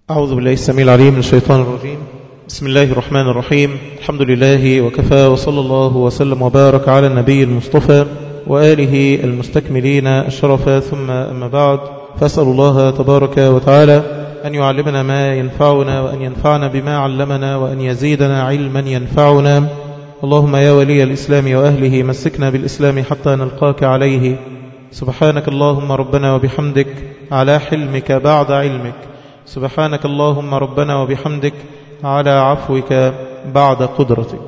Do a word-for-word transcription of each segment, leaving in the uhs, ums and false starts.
أعوذ بالله السميع العليم من الشيطان الرجيم. بسم الله الرحمن الرحيم. الحمد لله وكفى، وصلى الله وسلم وبارك على النبي المصطفى وآله المستكملين الشرفا، ثم أما بعد، فأسأل الله تبارك وتعالى أن يعلمنا ما ينفعنا، وأن ينفعنا بما علمنا، وأن يزيدنا علما ينفعنا. اللهم يا ولي الإسلام وأهله مسكنا بالإسلام حتى نلقاك عليه. سبحانك اللهم ربنا وبحمدك على حلمك بعد علمك، سبحانك اللهم ربنا وبحمدك على عفوك بعد قدرتك.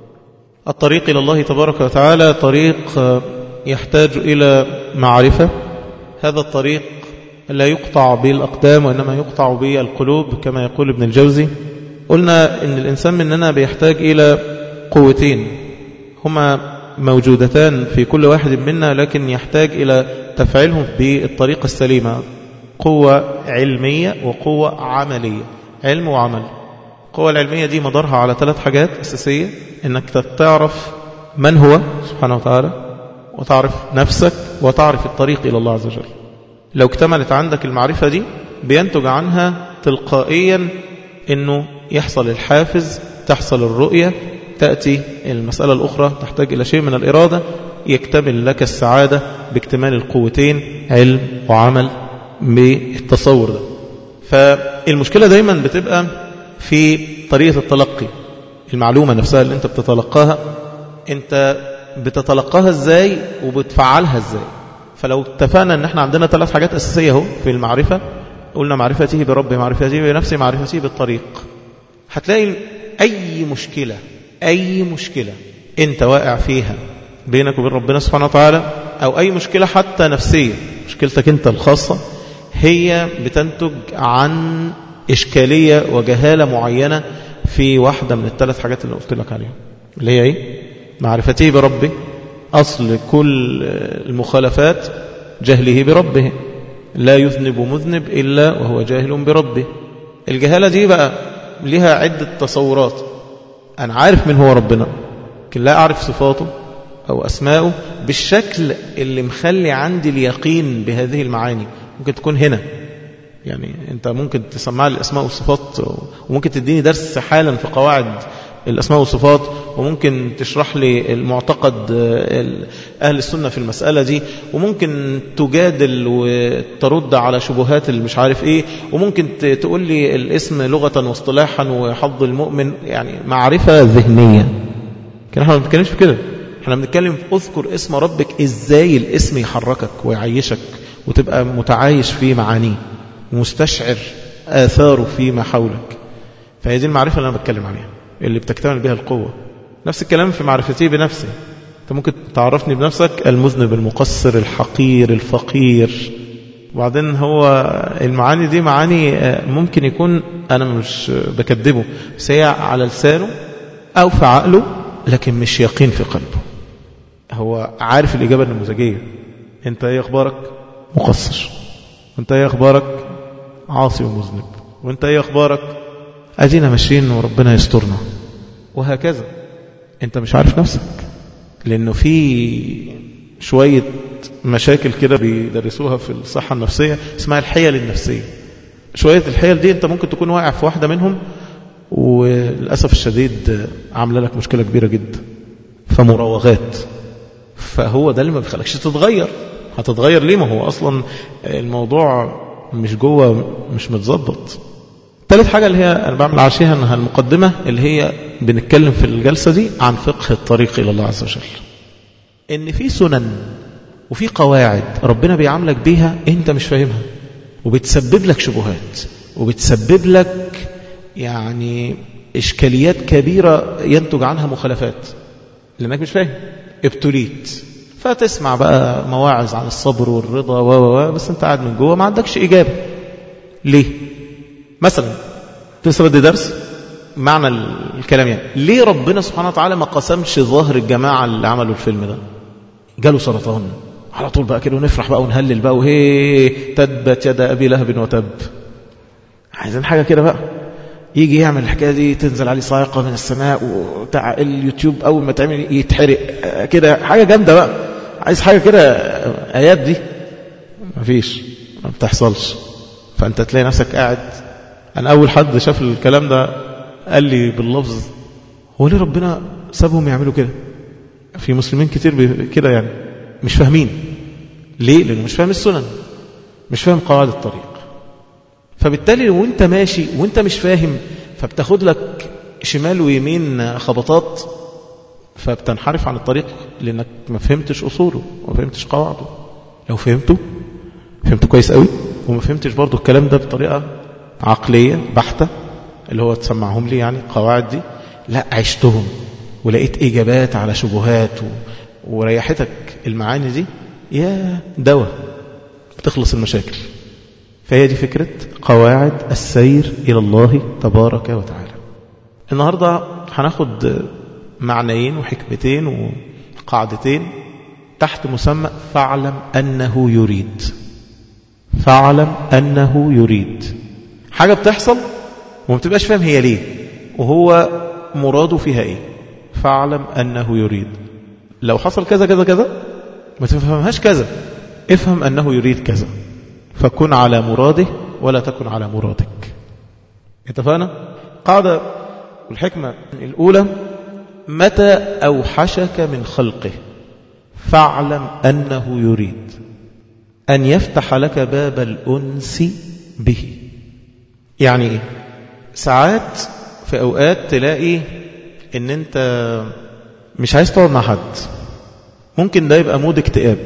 الطريق إلى الله تبارك وتعالى طريق يحتاج إلى معرفة. هذا الطريق لا يقطع بالأقدام، وإنما يقطع بالقلوب كما يقول ابن الجوزي. قلنا إن الإنسان مننا بيحتاج إلى قوتين هما موجودتان في كل واحد منا، لكن يحتاج إلى تفعيلهم بالطريقة السليمة. قوة علمية وقوة عملية، علم وعمل. القوة العلمية دي مدارها على ثلاث حاجات أساسية: إنك تعرف من هو سبحانه وتعالى، وتعرف نفسك، وتعرف الطريق إلى الله عز وجل. لو اكتملت عندك المعرفة دي بينتج عنها تلقائيا إنه يحصل الحافز، تحصل الرؤية، تأتي المسألة الأخرى تحتاج إلى شيء من الإرادة، يكتمل لك السعادة باكتمال القوتين علم وعمل بالتصور ده. فالمشكلة دايما بتبقى في طريقة التلقي. المعلومة نفسها اللي انت بتتلقاها، انت بتتلقاها ازاي وبتفعلها ازاي. فلو اتفقنا ان احنا عندنا ثلاث حاجات أساسية اهو في المعرفة، قلنا معرفته بربي، معرفته بنفسي، معرفته بالطريق. هتلاقي اي مشكلة اي مشكلة انت واقع فيها بينك وبين ربنا سبحانه وتعالى، او اي مشكلة حتى نفسية، مشكلتك انت الخاصة، هي بتنتج عن إشكالية وجهالة معينة في واحدة من الثلاث حاجات اللي قلت لك عليها، اللي هي ايه؟ معرفته بربه. أصل كل المخالفات جهله بربه، لا يذنب مذنب إلا وهو جاهل بربه. الجهالة دي بقى لها عدة تصورات. أنا عارف من هو ربنا، لكن لا أعرف صفاته أو أسماءه بالشكل اللي مخلي عندي اليقين بهذه المعاني. ممكن تكون هنا، يعني أنت ممكن تسمع لي الأسماء والصفات، وممكن تديني درس حالا في قواعد الأسماء والصفات، وممكن تشرح لي المعتقد أهل السنة في المسألة دي، وممكن تجادل وترد على شبهات اللي مش عارف إيه، وممكن تقول لي الاسم لغة واصطلاحا وحظ المؤمن، يعني معرفة ذهنية. كان احنا ما بنتكلمش في كده، احنا بنتكلم اذكر اسم ربك، ازاي الاسم يحركك ويعيشك وتبقى متعايش في معانيه ومستشعر آثاره فيما حولك. فهي دي المعرفة اللي أنا بتكلم عليها، اللي بتكتمل بها القوة. نفس الكلام في معرفتي بنفسي. أنت ممكن تعرفني بنفسك المذنب، المقصر، الحقير، الفقير. وبعدين هو المعاني دي معاني ممكن يكون أنا مش بكذبه، بس هي على لسانه أو في عقله، لكن مش يقين في قلبه. هو عارف الإجابة النموذجية. أنت إيه أخبارك؟ مقصر. وأنت إيه أخبارك؟ عاصي ومذنب. وأنت إيه أخبارك؟ أدينا ماشيين وربنا يسترنا. وهكذا. أنت مش عارف نفسك، لأنه في شوية مشاكل كده بيدرسوها في الصحة النفسية اسمها الحيل النفسية. شوية الحيل دي أنت ممكن تكون واقع في واحدة منهم، وللأسف الشديد عامله لك مشكلة كبيرة جدا، فمراوغات. فهو ده اللي ما بيخلكش تتغير. هتتغير ليه؟ ما هو أصلا الموضوع مش جوه، مش متظبط. ثالث حاجة اللي هي أنا بعمل عشيها أنها المقدمة، اللي هي بنتكلم في الجلسة دي عن فقه الطريق إلى الله عز وجل. إن في سنن وفي قواعد ربنا بيعاملك بيها أنت مش فاهمها، وبتسبب لك شبهات، وبتسبب لك يعني إشكاليات كبيرة ينتج عنها مخالفات، لأنك مش فاهم. ابتليت فتسمع بقى مواعظ عن الصبر والرضا و و بس انت قاعد من جوه ما عندكش إجابة. ليه؟ مثلا تسرد درس معنى الكلام، يعني ليه ربنا سبحانه وتعالى ما قسمش ظاهر الجماعة اللي عملوا الفيلم ده؟ جاله سرطان على طول بقى كده، ونفرح بقى ونهلل بقى، وهي تبت يد أبي لهب وتب. عايزين حاجة كده بقى، يجي يعمل الحكاية دي تنزل عليه صاعقة من السماء، وتاع اليوتيوب أول ما تعمل يتحرق كده، حاجة جامدة بقى. عايز حاجة كده، آيات دي مفيش، ما بتحصلش. فأنت تلاقي نفسك قاعد أنا أول حد شاف الكلام ده قال لي باللفظ هو ليه ربنا سابهم يعملوا كده؟ في مسلمين كتير كده يعني مش فاهمين ليه؟ لأنه مش فاهم السنن، مش فاهم قواعد الطريق. فبالتالي وانت ماشي وانت مش فاهم فبتاخد لك شمال ويمين خبطات، فبتنحرف عن الطريق لأنك ما فهمتش أصوله وما فهمتش قواعده. لو فهمته فهمته كويس قوي وما فهمتش برضو الكلام ده بطريقة عقلية بحتة اللي هو تسمعهم لي يعني قواعد دي، لا عشتهم ولقيت إجابات على شبهات وريحتك المعاني دي، يا دواء بتخلص المشاكل. فهي دي فكرة قواعد السير إلى الله تبارك وتعالى. النهاردة هناخد معنيين وحكمتين وقاعدتين تحت مسمى فاعلم أنه يريد. فاعلم أنه يريد حاجة بتحصل وما بتبقاش فاهم هي ليه وهو مراده فيها ايه. فاعلم أنه يريد، لو حصل كذا كذا كذا ما تفهمهاش كذا، افهم أنه يريد كذا، فكن على مراده ولا تكن على مرادك. اتفقنا؟ قاعدة الحكمة الأولى متى أوحشك من خلقه فاعلم أنه يريد أن يفتح لك باب الأنس به. يعني إيه؟ ساعات في أوقات تلاقي إن أنت مش عايز تقعد مع حد، ممكن ده يبقى مود اكتئاب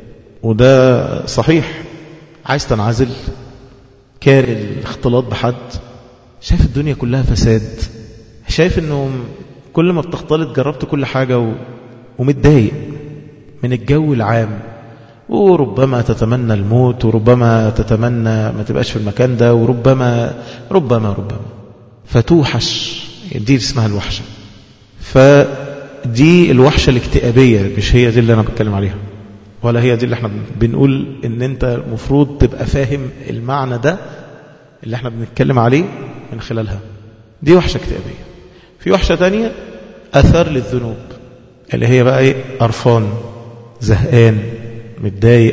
وده صحيح، عايز تنعزل، كاره الاختلاط بحد، شايف الدنيا كلها فساد، شايف انه كل ما بتختلط جربت كل حاجة و... ومتضايق من الجو العام، وربما تتمنى الموت، وربما تتمنى ما تبقاش في المكان ده، وربما ربما ربما فتوحش. دي اسمها الوحشة. فدي الوحشة الاكتئابية، مش هي دي اللي أنا بتكلم عليها، ولا هي دي اللي احنا بنقول ان انت المفروض تبقى فاهم المعنى ده اللي احنا بنتكلم عليه من خلالها. دي وحشة اكتئابية. في وحشة تانية أثر للذنوب، اللي هي بقى ايه؟ قرفان، زهقان، متضايق.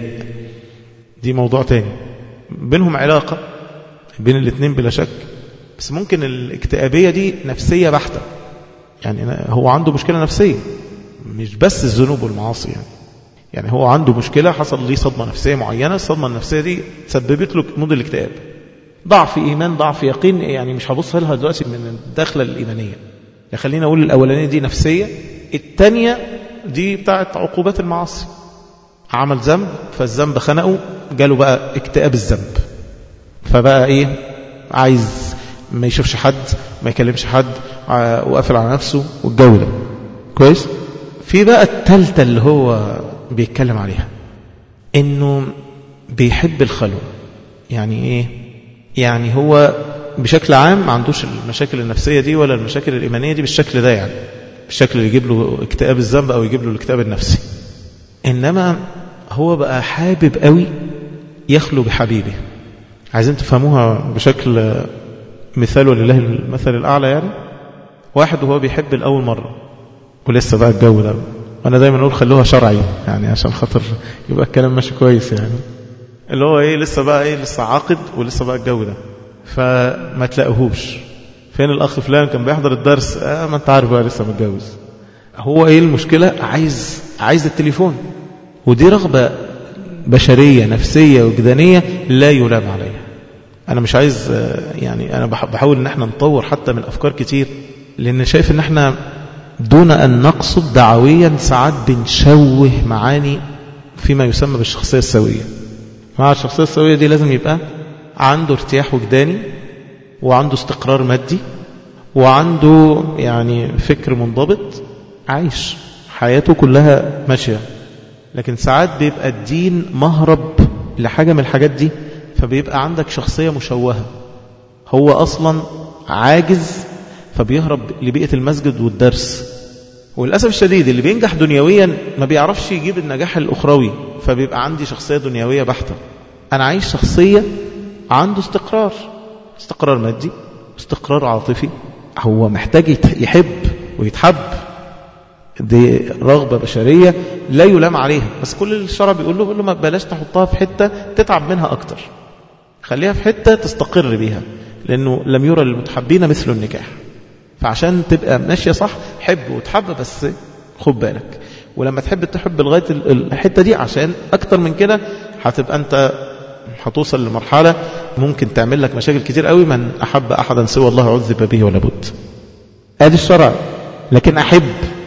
دي موضوع تاني بينهم علاقة بين الاثنين بلا شك، بس ممكن الاكتئابية دي نفسية بحتة، يعني هو عنده مشكلة نفسية مش بس الذنوب والمعاصي، يعني يعني هو عنده مشكلة، حصل ليه صدمة نفسية معينة، الصدمة النفسية دي سببت له مود الاكتئاب، ضعف إيمان، ضعف يقين. يعني مش هبص لها دلوقتي من الداخلة الإيمانية، خلينا أقول الأولانية دي نفسية، التانية دي بتاعت عقوبات المعاصي، عمل ذنب فالذنب خنقه، جاله بقى اكتئاب الذنب، فبقى ايه؟ عايز ما يشوفش حد، ما يكلمش حد، وقافل على نفسه والجو ده. كويس؟ في بقى التالتة اللي هو بيتكلم عليها، انه بيحب الخلوة. يعني ايه؟ يعني هو بشكل عام ما عندوش المشاكل النفسية دي ولا المشاكل الإيمانية دي بالشكل ده، يعني بالشكل اللي يجيب له اكتئاب الذنب أو يجيب له الاكتئاب النفسي، إنما هو بقى حابب قوي يخلو بحبيبه. عايزين تفهموها بشكل مثال ولله المثل الأعلى. يعني واحد وهو بيحب الأول مرة ولسه بقى الجو ده، وأنا دايما أقول خلوها شرعي يعني عشان خاطر يبقى الكلام ماشي كويس، يعني اللي هو إيه؟ لسه بقى إيه؟ لسه عاقد ولسه بقى الجو ده، فما تلاقوهوش. فين الأخ فلان كان بيحضر الدرس؟ آه ما أنت عارف بقى لسه متجوز. هو إيه المشكلة؟ عايز عايز التليفون، ودي رغبة بشرية نفسية وجدانية لا يلام عليها. أنا مش عايز يعني أنا بحاول إن احنا نطور حتى من أفكار كتير، لأن شايف إن احنا دون أن نقصد دعويا ساعات بنشوه معاني فيما يسمى بالشخصية السوية. مع الشخصية السوية دي لازم يبقى عنده ارتياح وجداني، وعنده استقرار مادي، وعنده يعني فكر منضبط، عايش حياته كلها ماشية. لكن ساعات بيبقى الدين مهرب لحاجة من الحاجات دي، فبيبقى عندك شخصية مشوهة، هو أصلا عاجز فبيهرب لبيئة المسجد والدرس. وللأسف الشديد اللي بينجح دنيويا ما بيعرفش يجيب النجاح الأخروي، فبيبقى عندي شخصية دنيوية بحتة. أنا عايش شخصية عنده استقرار، استقرار مادي، استقرار عاطفي، هو محتاج يحب ويتحب، دي رغبة بشرية لا يلام عليها. بس كل الشرع بيقول له بيقول له ما بلاش تحطها في حتة تتعب منها أكتر، خليها في حتة تستقر بيها، لأنه لم يرى للمتحبين مثل النكاح. فعشان تبقى ماشية صح حب وتحب، بس خد بالك، ولما تحب تحب لغاية الحتة دي، عشان أكتر من كده هتبقى أنت هتوصل لمرحلة ممكن تعمل لك مشاكل كتير قوي. من أحب أحدا سوى الله عذب به ولا بد. ادي الشرع. لكن أحب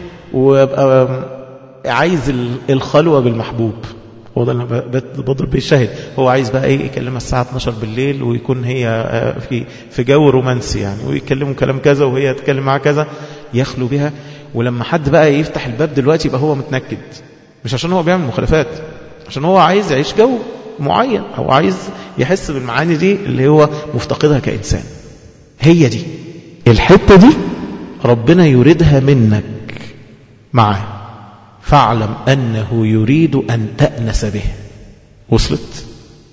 وابقى عايز الخلوة بالمحبوب، هو ده اللي بضرب بيه الشاهد. هو عايز بقى ايه؟ يكلمها الساعة اتناشر بالليل، ويكون هي في في جو رومانسي يعني، ويكلموا كلام كذا وهي تتكلم معاه كذا، يخلو بها. ولما حد بقى يفتح الباب دلوقتي يبقى هو متنكد، مش عشان هو بيعمل مخالفات، عشان هو عايز يعيش جو معين، أو عايز يحس بالمعاني دي اللي هو مفتقدها كإنسان. هي دي الحتة دي ربنا يريدها منك معاه، فاعلم أنه يريد أن تأنس به. وصلت؟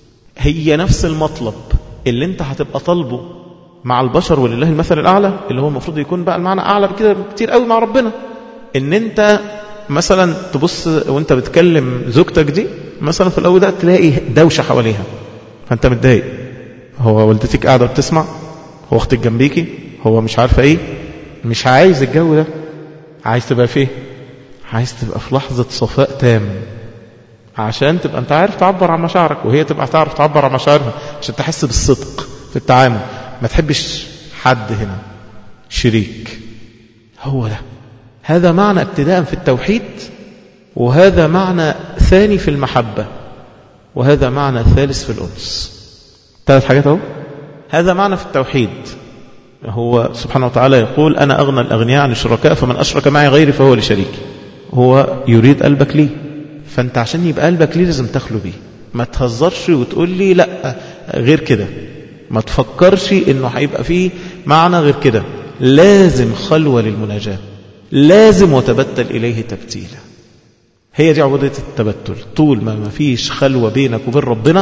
هي نفس المطلب اللي انت هتبقى طالبه مع البشر، ولله المثل الأعلى، اللي هو المفروض يكون بقى المعنى أعلى بكده كتير قوي مع ربنا. ان انت مثلا تبص وانت بتكلم زوجتك دي مثلا في الأول ده، تلاقي دوشة حواليها، فانت متضايق. هو والدتك قاعدة بتسمع، هو اختك جنبيكي، هو مش عارفة ايه. مش عايز الجو ده، عايز تبقى فيه، عايز تبقى في لحظة صفاء تام، عشان تبقى انت عارف تعبر عن مشاعرك، وهي تبقى تعرف تعبر عن مشاعرها، عشان تحس بالصدق في التعامل. ما تحبش حد هنا شريك. هو ده، هذا معنى ابتداء في التوحيد، وهذا معنى ثاني في المحبة، وهذا معنى ثالث في الأنس. ثلاث حاجات اهو. هذا معنى في التوحيد، هو سبحانه وتعالى يقول أنا أغنى الأغنياء عن الشركاء فمن أشرك معي غيري فهو لشريكي. هو يريد قلبك ليه، فأنت عشان يبقى قلبك ليه لازم تخلو بيه. ما تهزرش وتقول لي لا غير كده، ما تفكرش إنه هيبقى فيه معنى غير كده. لازم خلوة للمناجاة، لازم وتبتل إليه تبتيلا. هي دي عبودية التبتل. طول ما ما فيش خلوة بينك وبين ربنا،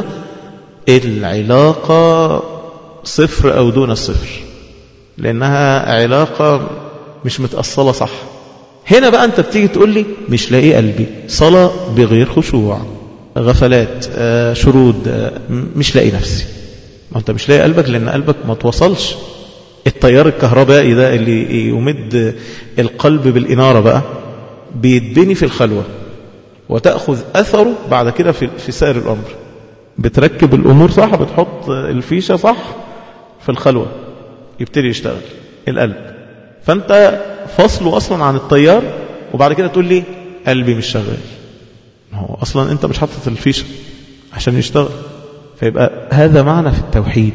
العلاقة صفر أو دون الصفر، لأنها علاقة مش متأصلة صح. هنا بقى أنت بتيجي تقول لي مش لاقي قلبي، صلاة بغير خشوع، غفلات، آه شرود، آه مش لاقي نفسي. ما أنت مش لاقي قلبك لأن قلبك ما توصلش. التيار الكهربائي ده اللي يمد القلب بالإنارة بقى بيتبني في الخلوة، وتأخذ أثره بعد كده في, في سائر الأمر. بتركب الأمور صح، بتحط الفيشة صح في الخلوة، يبتدي يشتغل القلب. فأنت فصله أصلا عن التيار، وبعد كده تقول لي قلبي مش شغال. هو أصلا أنت مش حاطط الفيشة عشان يشتغل. فيبقى هذا معنى في التوحيد.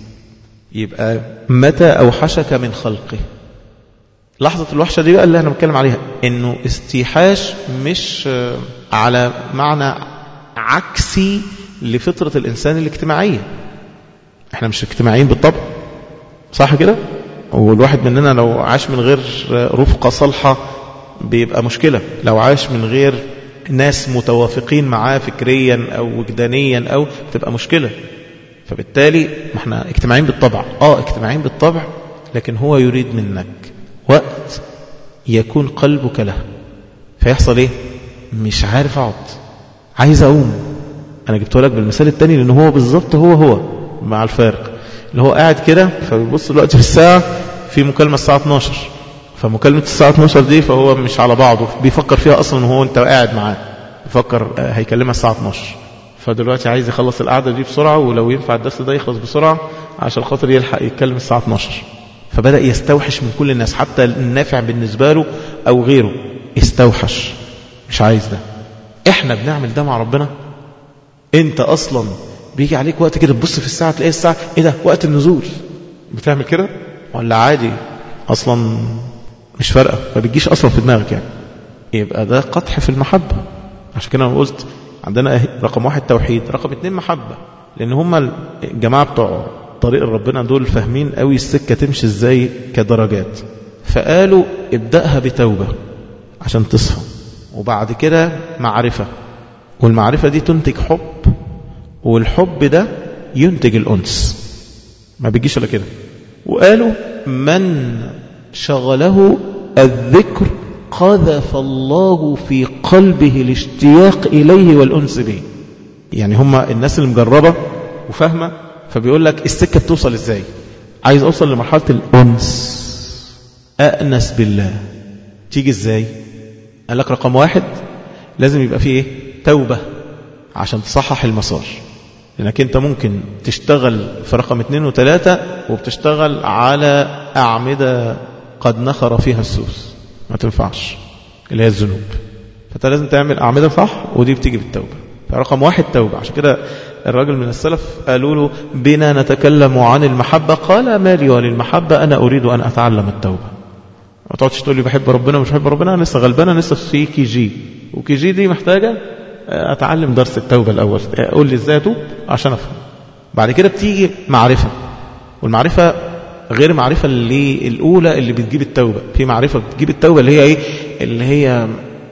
يبقى متى أوحشك من خلقه. لحظة الوحشة دي بقى اللي احنا بنتكلم عليها، انه استيحاش مش على معنى عكسي لفطرة الإنسان الاجتماعية. احنا مش اجتماعيين بالطبع، صح كده؟ والواحد مننا لو عاش من غير رفقة صالحة بيبقى مشكلة. لو عاش من غير ناس متوافقين معاه فكريا أو وجدانيا أو تبقى مشكلة. فبالتالي ما احنا اجتماعيين بالطبع. اه اجتماعيين بالطبع، لكن هو يريد منك وقت يكون قلبك له. فيحصل ايه؟ مش عارف اقعد، عايز اقوم. انا جبته لك بالمثال التاني لان هو بالظبط هو هو مع الفارق. اللي هو قاعد كده فبيبص دلوقتي في الساعة، في مكالمة الساعة اتناشر، فمكالمة الساعة اتناشر دي فهو مش على بعضه، بيفكر فيها اصلا وهو انت قاعد معاه، بيفكر هيكلمها الساعة اتناشر. فدلوقتي عايز يخلص القعدة دي بسرعة، ولو ينفع الدرس ده يخلص بسرعة عشان خاطر يلحق يتكلم الساعة اتناشر. فبدأ يستوحش من كل الناس، حتى النافع بالنسبة له أو غيره استوحش، مش عايز ده. احنا بنعمل ده مع ربنا. انت أصلا بيجي عليك وقت كده تبص في الساعة تلاقي الساعة ايه ده؟ وقت النزول. بتعمل كده ولا عادي أصلا مش فارقة، ما بتجيش أصلا في دماغك يعني. يبقى ده قطح في المحبة. عشان كده أنا قلت عندنا رقم واحد توحيد، رقم اتنين محبة. لأن هم الجماعة بتوع طريق ربنا دول فاهمين قوي السكة تمشي ازاي كدرجات. فقالوا ابدأها بتوبة عشان تصفى، وبعد كده معرفة، والمعرفة دي تنتج حب، والحب ده ينتج الأنس. ما بيجيش إلا كده. وقالوا من شغله الذكر قذف الله في قلبه الاشتياق إليه والأنس به. يعني هم الناس اللي مجربة وفاهمة، فبيقول لك السكة بتوصل ازاي. عايز أوصل لمرحلة الأنس، أأنس بالله. تيجي إزاي؟ قال لك رقم واحد لازم يبقى فيه إيه؟ توبة عشان تصحح المسار. لأنك أنت ممكن تشتغل في رقم اتنين وتلاتة وبتشتغل على أعمدة قد نخر فيها السوس، ما تنفعش، اللي هي الذنوب. فأنت لازم تعمل أعمدة صح، ودي بتيجي بالتوبة. فرقم واحد توبة. عشان كده الراجل من السلف قالوا له بنا نتكلم عن المحبة، قال ما لي وللمحبة، أنا أريد أن أتعلم التوبة. ما تقعدش تقول لي بحب ربنا ومش بحب ربنا، أنا لسه غلبان، أنا لسه في كي جي، وكي جي دي محتاجة أتعلم درس التوبة الأول. أقول لي إزاي أتوب عشان أفهم. بعد كده بتيجي معرفة، والمعرفة غير معرفة اللي الأولى اللي بتجيب التوبة. في معرفة بتجيب التوبة اللي هي إيه؟ اللي هي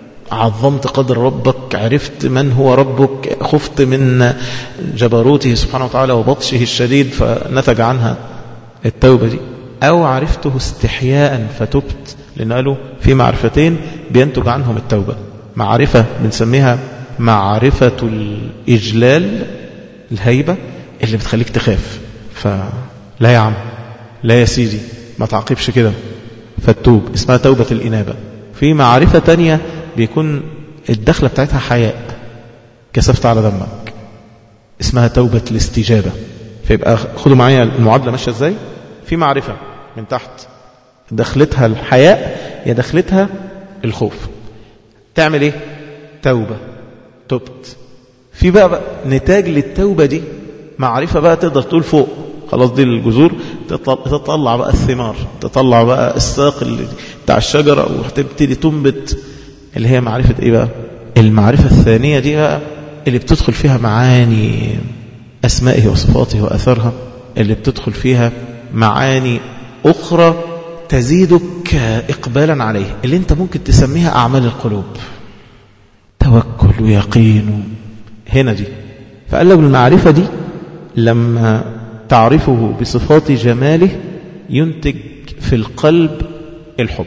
عظمت قدر ربك، عرفت من هو ربك، خفت من جبروته سبحانه وتعالى وبطشه الشديد فنتج عنها التوبة دي. أو عرفته استحياء فتبت، لأن قالوا في معرفتين بينتج عنهم التوبة. معرفة بنسميها معرفة الإجلال، الهيبة اللي بتخليك تخاف، فلا يا عم، لا يا سيدي، ما تعقبش كده، فتوب، اسمها توبة الإنابة. في معرفة تانية بيكون الدخلة بتاعتها حياء، كسفت على دمك، اسمها توبة الاستجابة. فيبقى خدوا معايا المعادلة ماشية ازاي. في معرفة من تحت دخلتها الحياء يا دخلتها الخوف، تعمل ايه؟ توبة، تبت. في بقى, بقى نتاج للتوبة دي معرفة بقى، تقدر تقول فوق خلاص دي الجذور، تطلع بقى الثمار، تطلع بقى الساق اللي بتاع الشجرة، وتبتدي تنبت، اللي هي معرفة ايه بقى؟ المعرفة الثانية دي بقى اللي بتدخل فيها معاني أسمائه وصفاته وأثرها، اللي بتدخل فيها معاني أخرى تزيدك إقبالا عليه، اللي انت ممكن تسميها أعمال القلوب، توكل ويقين. هنا دي فقال لك المعرفة دي لما تعرفه بصفات جماله ينتج في القلب الحب،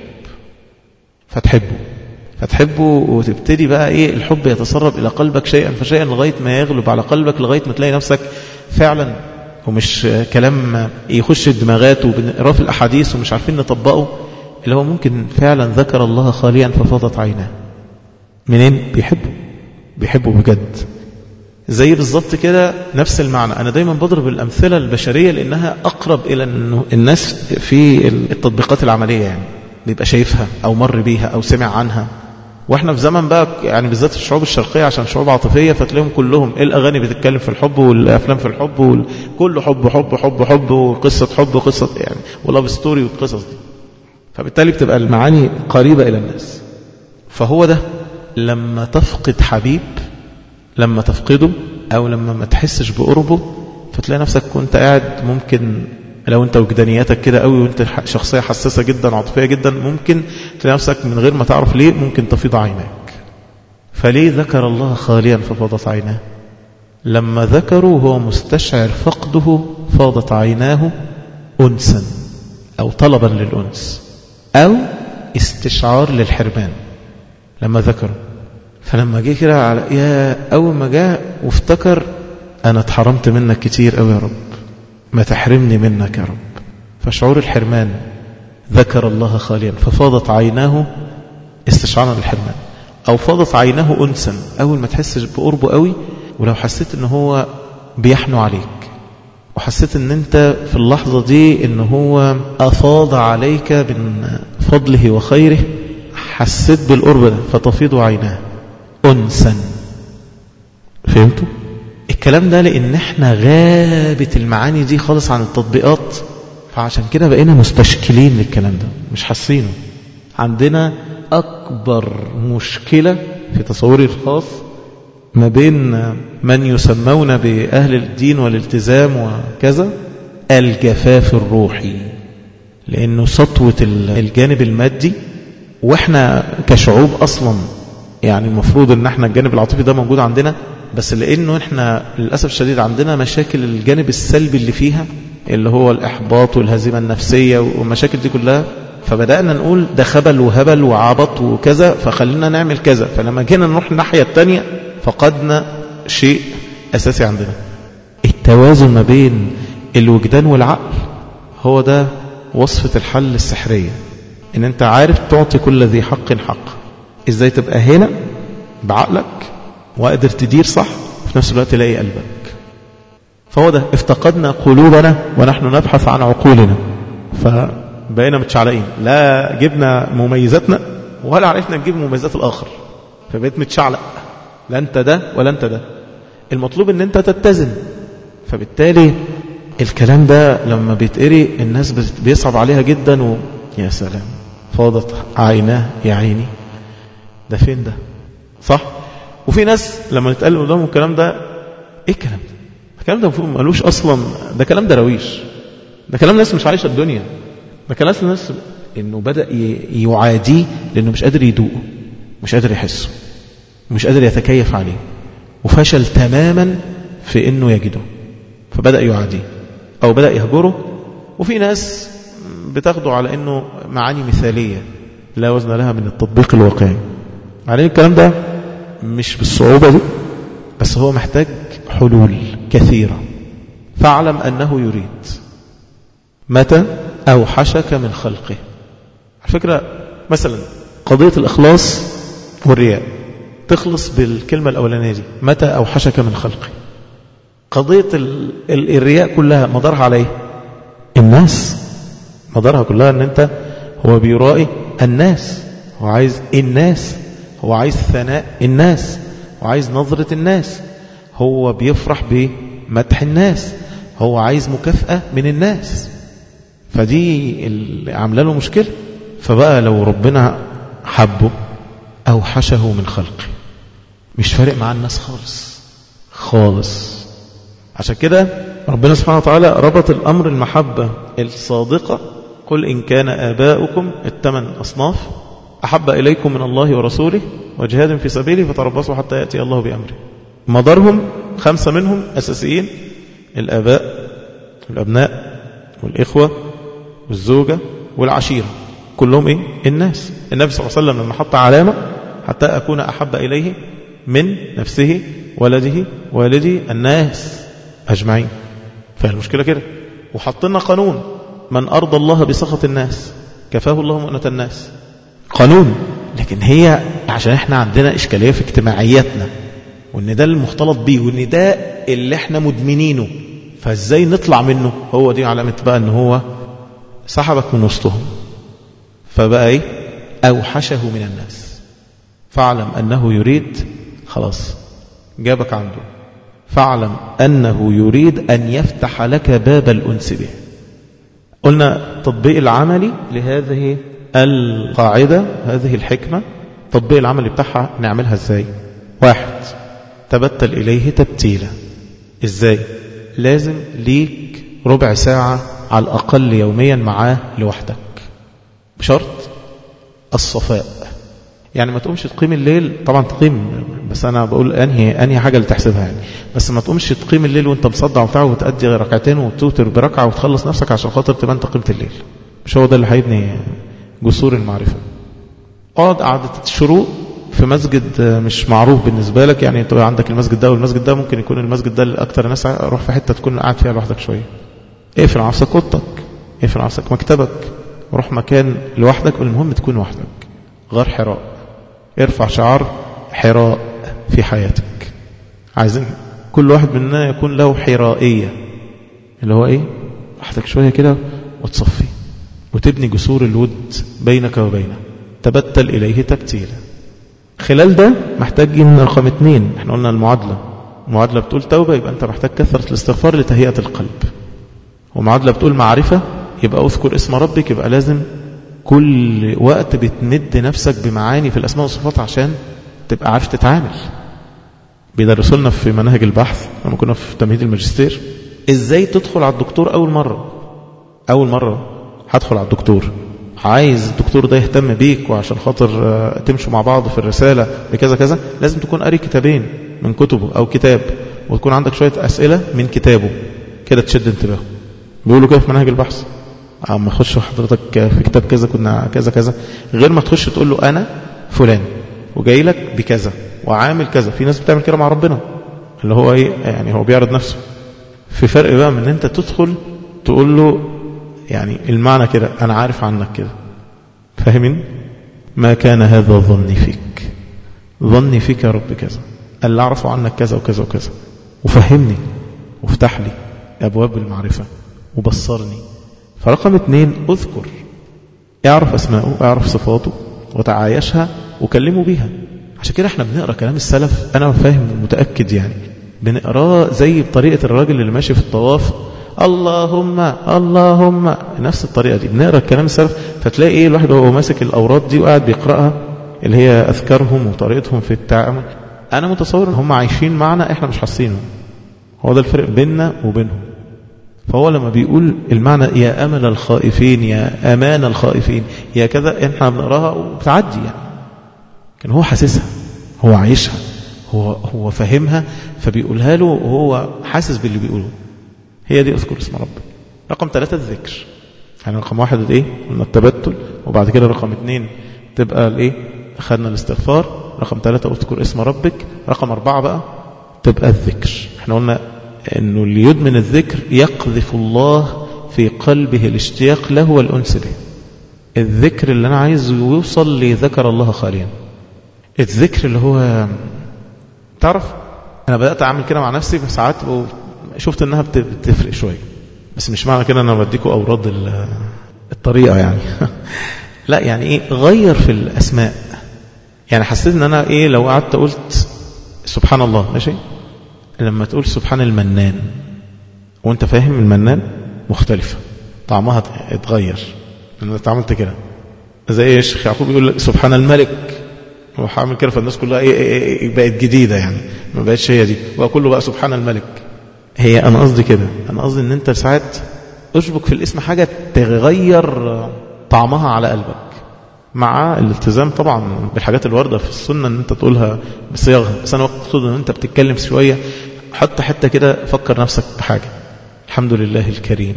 فتحبه فتحبه وتبتدي بقى ايه؟ الحب يتسرب الى قلبك شيئا فشيئا لغاية ما يغلب على قلبك، لغاية ما تلاقي نفسك فعلا، ومش كلام يخش الدماغات وبنقراه في الاحاديث ومش عارفين نطبقه، اللي هو ممكن فعلا ذكر الله خاليا ففاضت عيناه. منين؟ بيحبه، بيحبه بجد. زي بالظبط كده نفس المعنى. أنا دايما بضرب الأمثلة البشرية لأنها أقرب إلى أنه الناس في التطبيقات العملية يعني بيبقى شايفها أو مر بيها أو سمع عنها. وإحنا في زمن بقى يعني بالذات الشعوب الشرقية عشان شعوب عاطفية، فتلاقيهم كلهم الأغاني بتتكلم في الحب والأفلام في الحب وكله حب حب حب حب وقصة حب وقصة يعني ولاف ستوري والقصص دي. فبالتالي بتبقى المعاني قريبة إلى الناس. فهو ده لما تفقد حبيب، لما تفقده أو لما ما تحسش بقربه، فتلاقي نفسك كنت قاعد ممكن لو انت وجدانياتك كده قوي وانت شخصية حساسة جدا عاطفية جدا، ممكن تلاقي نفسك من غير ما تعرف ليه ممكن تفيض عيناك. فليه ذكر الله خاليا ففاضت عيناه؟ لما ذكروا وهو مستشعر فقده فاضت عيناه أنسا أو طلبا للأنس أو استشعار للحرمان. لما ذكروا فلما جه كده على يا أول ما جاء وافتكر أنا اتحرمت منك كتير قوي يا رب، ما تحرمني منك يا رب. فشعور الحرمان ذكر الله خاليا ففاضت عيناه استشعارا للحرمان، أو فاضت عيناه أنسا أول ما تحسش بقربه قوي، ولو حسيت إن هو بيحنو عليك وحسيت إن أنت في اللحظة دي إن هو أفاض عليك من فضله وخيره، حسيت بالقرب ده فتفيض عيناه أنسا. فهمتوا الكلام ده؟ لأن احنا غابت المعاني دي خالص عن التطبيقات، فعشان كده بقينا مستشكلين للكلام ده مش حاسينه. عندنا أكبر مشكلة في تصوري الخاص ما بين من يسمون بأهل الدين والالتزام وكذا الجفاف الروحي، لأنه سطوة الجانب المادي، وإحنا كشعوب أصلا يعني المفروض ان احنا الجانب العاطفي ده موجود عندنا، بس لانه احنا للأسف الشديد عندنا مشاكل الجانب السلبي اللي فيها اللي هو الإحباط والهزيمة النفسية والمشاكل دي كلها، فبدأنا نقول ده خبل وهبل وعبط وكذا فخلينا نعمل كذا. فلما جينا نروح الناحية التانية فقدنا شيء أساسي عندنا، التوازن ما بين الوجدان والعقل. هو ده وصفة الحل السحرية، ان انت عارف تعطي كل ذي حق حق. ازاي تبقى هنا بعقلك وقادر تدير صح وفي نفس الوقت تلاقي قلبك. فهو ده افتقدنا قلوبنا ونحن نبحث عن عقولنا، فبقينا متشعلقين، لا جبنا مميزاتنا ولا عرفنا نجيب مميزات الآخر، فبقيت متشعلق، لا انت ده ولا انت ده. المطلوب ان انت تتزن. فبالتالي الكلام ده لما بيتقري الناس بيصعب عليها جدا، و يا سلام فاضت عيناه يا عيني، ده فين ده؟ صح؟ وفي ناس لما نتقال قدامهم الكلام ده، ايه الكلام ده؟ الكلام ده مفهوم مالوش اصلا، ده كلام درويش، ده كلام ناس مش عايشه الدنيا، ده كلام ناس انه بدأ يعاديه لانه مش قادر يدوقه، مش قادر يحسه، مش قادر يتكيف عليه، وفشل تماما في انه يجده، فبدأ يعاديه او بدأ يهجره. وفي ناس بتاخده على انه معاني مثالية لا وزن لها من التطبيق الواقعي. عليه الكلام ده مش بالصعوبة دي، بس هو محتاج حلول كثيرة. فاعلم أنه يريد متى أوحشك من خلقه. على فكرة مثلا قضية الإخلاص والرياء تخلص بالكلمة الأولانية دي، متى أوحشك من خلقه. قضية ال... ال... الرياء كلها مدارها عليه الناس، مدارها كلها أن أنت هو بيرائي الناس، هو عايز الناس، هو عايز ثناء الناس، هو عايز نظرة الناس، هو بيفرح بمدح الناس، هو عايز مكافأة من الناس. فدي اللي عامله له مشكلة. فبقى لو ربنا حبه أوحشه من خلقه، مش فارق مع الناس خالص خالص. عشان كده ربنا سبحانه وتعالى ربط الأمر المحبة الصادقة، قل إن كان آباؤكم الثمان أصناف أحب إليكم من الله ورسوله وجهاد في سبيله فتربصوا حتى يأتي الله بأمره. مدارهم خمسة منهم أساسيين: الآباء والأبناء والإخوة والزوجة والعشيرة، كلهم إيه؟ الناس. النبي صلى الله عليه وسلم لما حط علامة حتى أكون أحب إليه من نفسه ولده والدي الناس أجمعين. فالمشكلة كده. وحطنا قانون: من أرضى الله بسخط الناس كفاه الله مؤنة الناس. قانون، لكن هي عشان احنا عندنا إشكالية في اجتماعياتنا، وان ده المختلط بيه، وان ده اللي احنا مدمنينه، فازاي نطلع منه؟ هو دي علامة بقى ان هو سحبك من وسطهم. فبقى ايه؟ أوحشه من الناس. فاعلم أنه يريد، خلاص جابك عنده. فاعلم أنه يريد أن يفتح لك باب الأنس به. قلنا التطبيق العملي لهذه القاعدة، هذه الحكمة، التطبيق العملي بتاعها نعملها ازاي؟ واحد، تبتل إليه تبتيلا. ازاي؟ لازم ليك ربع ساعة على الأقل يوميا معاه لوحدك، بشرط الصفاء. يعني ما تقومش تقيم الليل، طبعا تقيم، بس أنا بقول أنهي, أنهي حاجة اللي تحسبها يعني. بس ما تقومش تقيم الليل وانت مصدع وبتاع وتأدي ركعتين وتوتر بركعة وتخلص نفسك عشان خاطر تبقى انت قيمة الليل. مش هو ده اللي هيبني جسور المعرفة. اقعد قعدة الشروق في مسجد مش معروف بالنسبة لك، يعني انت عندك المسجد ده والمسجد ده، ممكن يكون المسجد ده لأكتر ناس، روح في حتة تكون قاعد فيها لوحدك شوية. اقفل عفسك اوضتك، اقفل عفسك مكتبك، روح مكان لوحدك، المهم تكون وحدك. غار حراء، ارفع شعار حراء في حياتك. عايزين كل واحد مننا يكون له حرائية، اللي هو ايه؟ وحدك شوية كده وتصفي وتبني جسور الود بينك وبينه. تبتل إليه تبتيلا. خلال ده محتاجين رقم اتنين، احنا قلنا المعادلة، المعادلة بتقول توبة، يبقى انت محتاج كثرة الاستغفار لتهيئة القلب. ومعادلة بتقول معرفة، يبقى اذكر اسم ربك، يبقى لازم كل وقت بتمد نفسك بمعاني في الأسماء والصفات عشان تبقى عارف تتعامل. بيدرسوا لنا في مناهج البحث لما كنا في تمهيد الماجستير ازاي تدخل على الدكتور أول مرة. أول مرة هدخل على الدكتور، عايز الدكتور ده يهتم بيك وعشان خاطر تمشوا مع بعض في الرسالة بكذا كذا، لازم تكون قاري كتابين من كتبه أو كتاب، وتكون عندك شوية أسئلة من كتابه كده تشد انتباهه. بيقولوا كده في مناهج البحث، اما اخش حضرتك في كتاب كذا كنا كذا كذا، غير ما تخش تقول له أنا فلان وجاي لك بكذا وعامل كذا. في ناس بتعمل كده مع ربنا، اللي هو ايه يعني، هو بيعرض نفسه. في فرق بقى من ان انت تدخل تقول له يعني المعنى كده، أنا عارف عنك كده، فاهمين؟ ما كان هذا ظني فيك، ظني فيك يا رب كذا، اللي أعرفه عنك كذا وكذا وكذا، وفهمني وافتح لي أبواب المعرفة وبصرني. فرقم اتنين، أذكر، اعرف أسماءه، اعرف صفاته وتعايشها وكلمه بيها. عشان كده احنا بنقرأ كلام السلف، أنا فاهم ومتأكد يعني بنقراه زي بطريقة الراجل اللي ماشي في الطواف، اللهم اللهم، نفس الطريقة دي بنقرأ كلام السلف. فتلاقي ايه الواحد وهو ماسك الأوراد دي وقاعد بيقرأها اللي هي أذكارهم وطريقتهم في التعامل، أنا متصور ان هم عايشين معنا، احنا مش حاسينه. هو ده الفرق بيننا وبينهم. فهو لما بيقول المعنى يا أمل الخائفين، يا أمان الخائفين، يا كذا، احنا بنقراها وبتعدي يعني، كان هو حاسسها، هو عايشها، هو هو فاهمها، فبيقولها له وهو حاسس باللي بيقوله. هي دي اذكر اسم ربك. رقم ثلاثة الذكر، يعني رقم واحد ايه؟ قلنا التبتل، وبعد كده رقم اثنين تبقى الايه؟ خدنا الاستغفار. رقم ثلاثة اذكر اسم ربك. رقم أربعة بقى تبقى الذكر. احنا قلنا انه اللي يدمن الذكر يقذف الله في قلبه الاشتياق له والأنس به. الذكر اللي انا عايز يوصل لذكر الله خاليا. الذكر اللي هو تعرف انا بدأت اعمل كده مع نفسي ساعات، شفت انها بتفرق شوية، بس مش معنى كده انا بديكوا اوراد الطريقة يعني لا، يعني ايه، غير في الاسماء. يعني حسيت ان انا ايه، لو قعدت قلت سبحان الله ماشي، لما تقول سبحان المنان وانت فاهم المنان مختلفة، طعمها اتغير لما اتعاملت كده. زي الشيخ يعقوب يقول سبحان الملك، وحامل كده، فالناس كلها ايه, إيه, إيه بقت جديدة يعني، ما بقتش هي دي، وكله بقى سبحان الملك. هي انا قصدي كده، انا قصدي ان انت ساعات اشبك في الاسم حاجة تغير طعمها على قلبك، مع الالتزام طبعا بالحاجات الواردة في السنة ان انت تقولها بصياغة. بس انا اقصد ان انت بتتكلم شوية، حط حتى كده، فكر نفسك بحاجة، الحمد لله الكريم،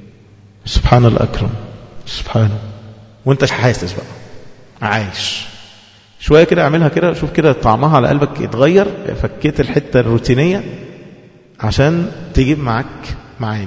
سبحان الأكرم، سبحانه، وانت حاسس بقى عايش شوية كده، اعملها كده، شوف كده طعمها على قلبك يتغير، فكيت الحتة الروتينية عشان تجيب معك معاني.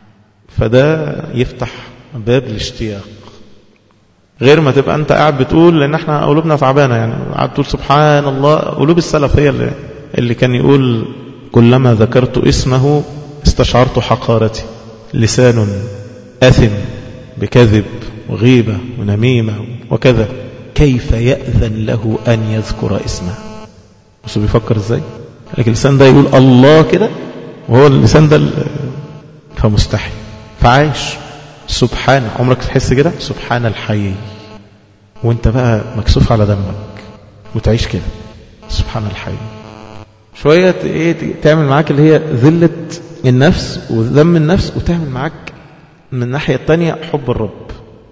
فده يفتح باب الاشتياق، غير ما تبقى انت قاعد بتقول، لان احنا قلوبنا تعبانة يعني، قاعد تقول سبحان الله. قلوب السلف هي اللي, اللي كان يقول كلما ذكرت اسمه استشعرت حقارتي، لسان أثم بكذب وغيبة ونميمة وكذا، كيف يأذن له أن يذكر اسمه. بس بيفكر ازاي، لكن اللسان ده يقول الله كده، وهو اللسان ده فمستحي، فعايش سبحان. عمرك تحس كده سبحان الحي وانت بقى مكسوف على دمك وتعيش كده سبحان الحي. شوية ايه تعمل معاك اللي هي ذلة النفس وذم النفس، وتعمل معاك من الناحية التانية حب الرب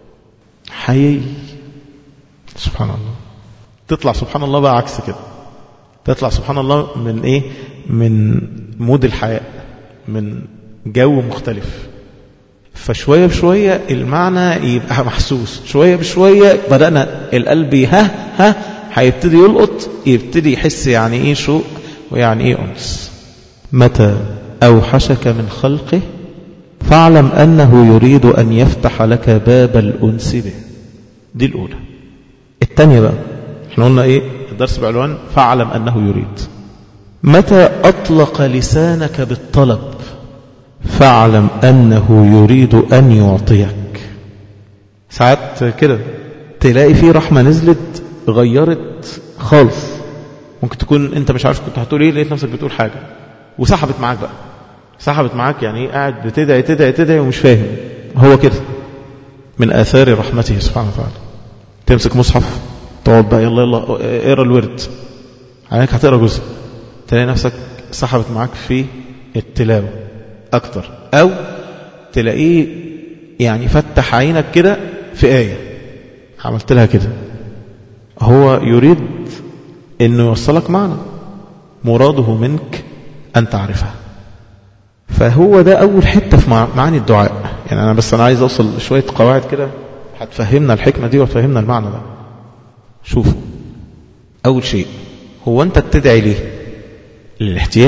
حي، سبحان الله. تطلع سبحان الله بقى عكس كده، تطلع سبحان الله من ايه، من مود الحياة، من جو مختلف. فشوية بشوية المعنى يبقى محسوس، شوية بشوية بدأنا القلب ها ها هيبتدي يلقط، يبتدي يحس يعني ايه شوق ويعني ايه أنس. متى أوحشك من خلقه فاعلم أنه يريد أن يفتح لك باب الأنس به. دي الأولى. الثانية بقى احنا قلنا ايه الدرس بعنوان فاعلم أنه يريد. متى أطلق لسانك بالطلب فاعلم أنه يريد أن يعطيك. ساعات كده تلاقي فيه رحمة نزلت غيرت خالص، ممكن تكون انت مش عارف كنت هتقول ايه، لقيت نفسك بتقول حاجة وسحبت معاك بقى، سحبت معاك يعني ايه، قاعد بتدعي تدعي تدعي ومش فاهم. هو كده من آثار رحمته سبحانه وتعالى. تمسك مصحف تقعد بقى يلا يلا اقرا الورد، عليك هتقرا جزء، تلاقي نفسك سحبت معاك في التلاوة أكتر، أو تلاقيه يعني فتح عينك كده في آية عملت لها كده. هو يريد أنه يوصلك معنى، مراده منك أن تعرفها. فهو ده أول حتة في معاني الدعاء. يعني أنا بس أنا عايز أوصل شوية قواعد كده هتفهمنا الحكمة دي وتفهمنا المعنى ده. شوفوا، أول شيء هو أنت بتدعي ليه؟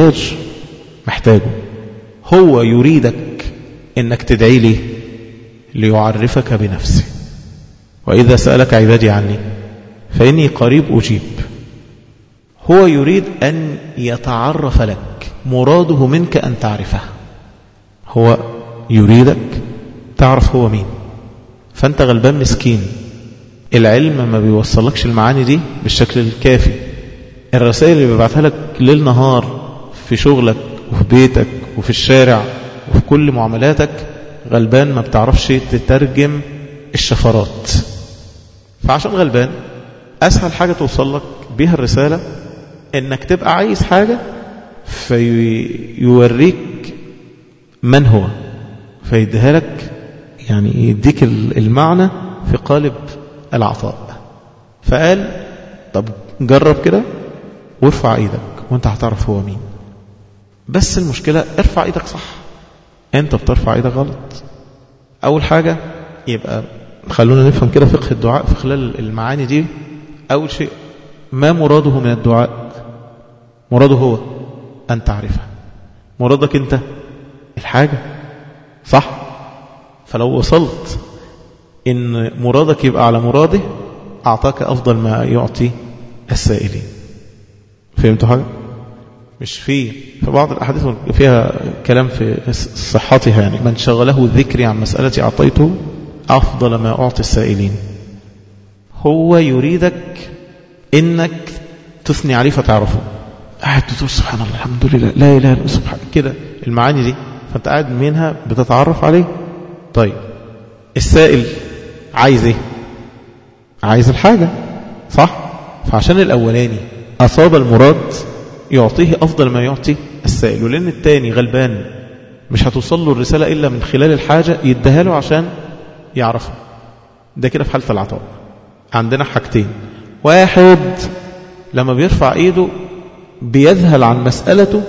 للاحتياج، محتاجه. هو يريدك انك تدعي ليه؟ ليعرفك بنفسه. وإذا سألك عبادي عني فإني قريب أجيب. هو يريد أن يتعرف لك، مراده منك أن تعرفه. هو يريدك تعرف هو مين. فأنت غلبان مسكين، العلم ما بيوصلكش المعاني دي بالشكل الكافي. الرسائل اللي بيبعتها لك ليل نهار في شغلك وفي بيتك وفي الشارع وفي كل معاملاتك، غلبان ما بتعرفش تترجم الشفرات. فعشان غلبان أسهل حاجة توصل لك بيها الرسالة إنك تبقى عايز حاجة فيوريك من هو، فيديها لك، يعني يديك المعنى في قالب العطاء. فقال طب جرب كده وارفع ايدك وانت هتعرف هو مين. بس المشكلة ارفع ايدك صح، انت بترفع ايدك غلط. اول حاجة يبقى خلونا نفهم كده فقه الدعاء في خلال المعاني دي. اول شيء ما مراده من الدعاء؟ مراده هو ان تعرفه. مرادك انت الحاجة صح. فلو وصلت ان مرادك يبقى على مراده اعطاك افضل ما يعطي السائلين. فهمتوا حاجة؟ مش فيه في بعض الأحاديث فيها كلام في صحتها، يعني من شغله ذكري عن مسألة أعطيته أفضل ما أعطي السائلين. هو يريدك إنك تثني عليه فتعرفه. قاعد تقول سبحان الله الحمد لله لا إله إلا سبحان كده المعاني دي، فأنت قاعد منها بتتعرف عليه. طيب السائل عايز إيه؟ عايز الحاجة صح؟ فعشان الأولاني أصاب المراد يعطيه أفضل ما يعطي السائل، ولأن التاني غلبان مش هتوصل له الرسالة إلا من خلال الحاجة يديها له عشان يعرفه. ده كده في حالة العطاء. عندنا حاجتين، واحد لما بيرفع إيده بيذهل عن مسألته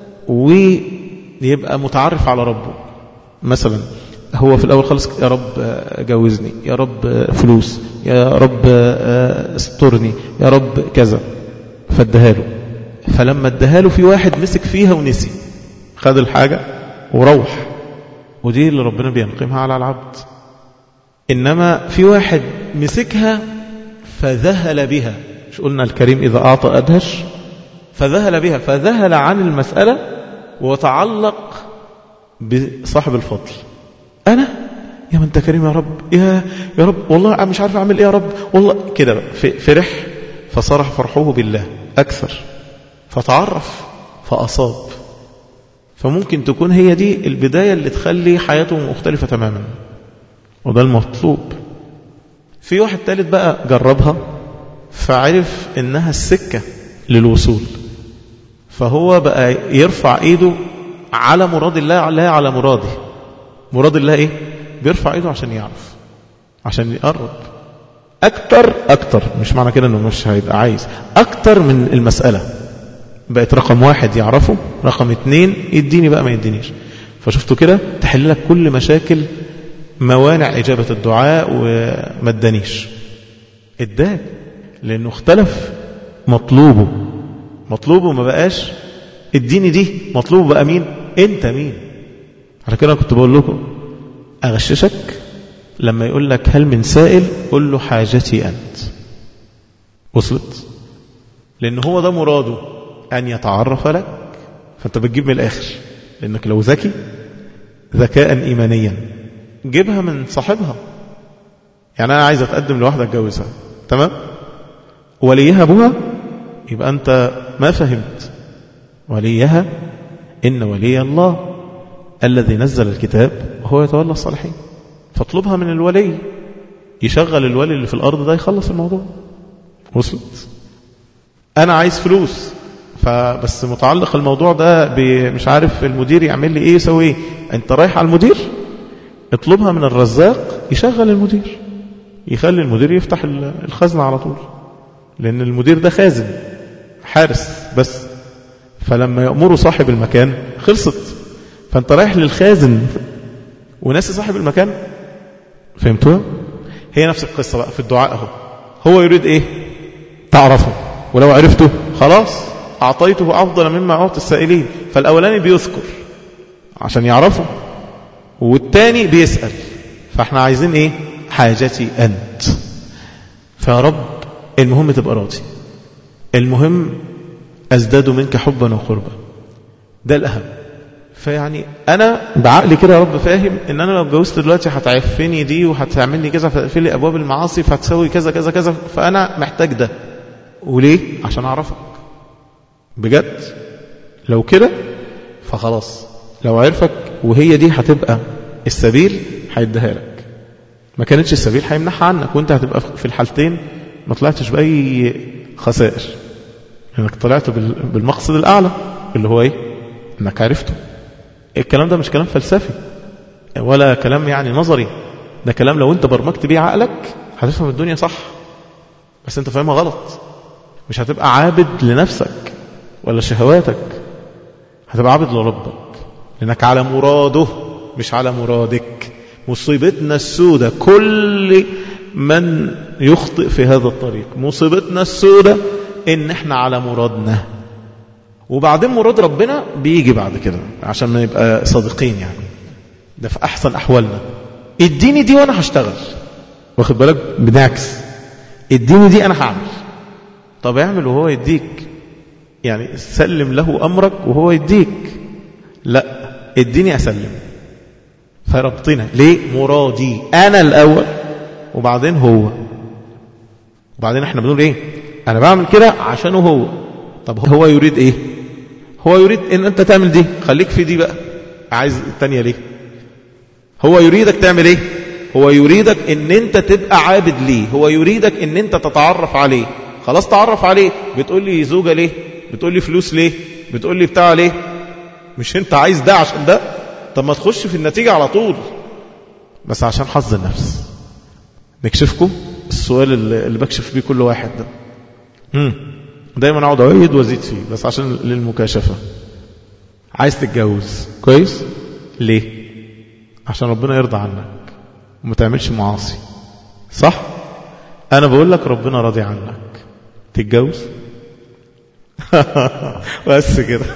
ويبقى متعرف على ربه. مثلا هو في الأول خالص يا رب جوزني، يا رب فلوس، يا رب استرني، يا رب كذا، فادها له. فلما ادها له في واحد مسك فيها ونسي، خد الحاجة وروح، ودي اللي ربنا بينقمها على العبد. إنما في واحد مسكها فذهل بها، مش قلنا الكريم إذا أعطى أدهش، فذهل بها، فذهل عن المسألة وتعلق بصاحب الفضل. أنا يا من أنت كريم يا رب، يا يا رب والله مش عارف أعمل إيه يا رب والله كده، فرح فصرح فرحه بالله أكثر، فتعرف فأصاب. فممكن تكون هي دي البداية اللي تخلي حياته مختلفة تماما، وده المطلوب. في واحد ثالث بقى جربها فعرف إنها السكة للوصول، فهو بقى يرفع إيده على مراد الله لا على مراده. مراد الله إيه؟ بيرفع إيده عشان يعرف، عشان يقرب أكتر أكتر. مش معنى كده أنه مش هيبقى عايز أكتر من المسألة. بقت رقم واحد يعرفه، رقم اتنين يديني بقى ما يدينيش. فشفتوا كده تحل لك كل مشاكل موانع إجابة الدعاء وما ادانيش. اداك لأنه اختلف مطلوبه. مطلوبه ما بقاش اديني دي، مطلوبه بقى مين؟ انت مين؟ على كده كنت بقول لكم أغششك لما يقول لك هل من سائل قل له حاجتي أنت. وصلت؟ لأن هو ده مراده أن يتعرف لك، فأنت بتجيب من الآخر. لأنك لو ذكي ذكاء إيمانيا جيبها من صاحبها. يعني أنا عايز أتقدم لواحدة أتجوزها، تمام؟ وليها أبوها، يبقى أنت ما فهمت. وليها إن ولي الله الذي نزل الكتاب وهو يتولى الصالحين. فاطلبها من الولي، يشغل الولي اللي في الأرض ده يخلص الموضوع. وصلت؟ أنا عايز فلوس، فبس متعلق الموضوع ده مش عارف المدير يعمل لي إيه يسوي إيه. أنت رايح على المدير، اطلبها من الرزاق يشغل المدير، يخلي المدير يفتح الخزنة على طول، لأن المدير ده خازن حارس بس. فلما يأمره صاحب المكان خلصت. فأنت رايح للخازن وناسي صاحب المكان. فهمتوها؟ هي نفس القصة بقى في الدعاء اهو. هو يريد ايه؟ تعرفه، ولو عرفته خلاص أعطيته أفضل مما أعطي السائلين. فالأولاني بيذكر عشان يعرفه، والتاني بيسأل فاحنا عايزين ايه؟ حاجتي انت. فيا رب المهم تبقى راضي، المهم ازداد منك حبا وقربا، ده الاهم. فيعني انا بعقلي كده يا رب فاهم ان انا لو اتجوزت دلوقتي هتعفني دي وهتعملني كذا، فتقفل لي ابواب المعاصي، فهتسوي كذا كذا كذا، فانا محتاج ده. وليه؟ عشان اعرفك بجد. لو كده فخلاص، لو عرفك وهي دي هتبقى السبيل هيديها لك، ما كانتش السبيل هيمنحها عنك، وانت هتبقى في الحالتين ما طلعتش باي خسائر، لانك طلعت بالمقصد الاعلى اللي هو ايه؟ انك عرفته. الكلام ده مش كلام فلسفي ولا كلام يعني نظري، ده كلام لو انت برمجت بيه عقلك هتفهم الدنيا صح، بس انت فاهمها غلط. مش هتبقى عابد لنفسك ولا شهواتك، هتبقى عابد لربك، لانك على مراده مش على مرادك. مصيبتنا السودة كل من يخطئ في هذا الطريق، مصيبتنا السودة ان احنا على مرادنا، وبعدين مراد ربنا بيجي بعد كده عشان ما نبقى صادقين. يعني ده في احسن احوالنا، اديني دي وانا هشتغل، واخد بالك؟ بنعكس، اديني دي انا هعمل. طب اعمل وهو يديك، يعني سلم له امرك وهو يديك. لا، اديني اسلم. فربطنا ليه؟ مرادي انا الاول وبعدين هو. وبعدين احنا بنقول ايه؟ انا بعمل كده عشانه هو. طب هو يريد ايه؟ هو يريد ان انت تعمل دي، خليك في دي بقى، عايز التانية ليه؟ هو يريدك تعمل ايه؟ هو يريدك ان انت تبقى عابد ليه، هو يريدك ان انت تتعرف عليه. خلاص تعرف عليه. بتقول لي زوجة ليه؟ بتقول لي فلوس ليه؟ بتقول لي بتاع ليه؟ مش انت عايز ده عشان ده؟ طب ما تخش في النتيجة على طول. بس عشان حظ النفس نكشفكم السؤال اللي بكشف بيه كل واحد ده. مم. دايما اقعد اعيد وازيد فيه بس عشان للمكاشفة. عايز تتجوز كويس ليه؟ عشان ربنا يرضى عنك وما تعملش معاصي، صح؟ انا بقول لك ربنا راضي عنك، تتجوز؟ بس كده.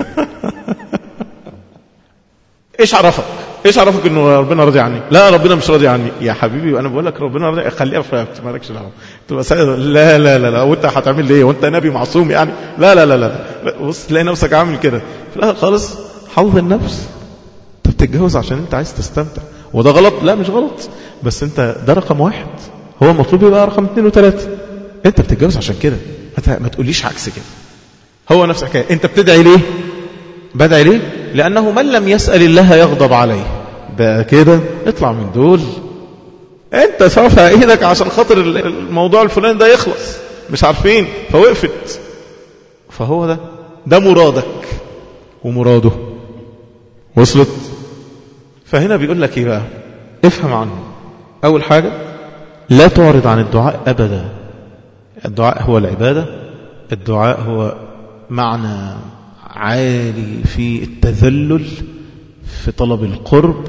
ايش عرفك؟ ايش عرفك انه ربنا راضي عني؟ لا ربنا مش راضي عني يا حبيبي، وانا بقول لك ربنا راضي، خليها في رقبتك مالكش دعوه. تبقى لا لا لا لا وانت هتعمل ايه وانت نبي معصوم يعني؟ لا لا لا لا بص تلاقي نفسك عامل كده في الاخر خالص. حظ النفس. انت بتتجوز عشان انت عايز تستمتع، وده غلط؟ لا مش غلط، بس انت ده رقم واحد، هو المطلوب يبقى رقم اثنين وثلاثة. انت بتتجوز عشان كده، ما تقوليش عكس كده. هو نفس الحكايه. انت بتدعي ليه؟ بدعي ليه؟ لانه من لم يسأل الله يغضب عليه. ده كده اطلع من دول. انت صرف ايدك عشان خاطر الموضوع الفلاني ده يخلص، مش عارفين فوقفت. فهو ده ده مرادك ومراده. وصلت؟ فهنا بيقول لك ايه بقى؟ افهم عنه. اول حاجة لا تعرض عن الدعاء ابدا. الدعاء هو العبادة، الدعاء هو معنى عالي في التذلل، في طلب القرب.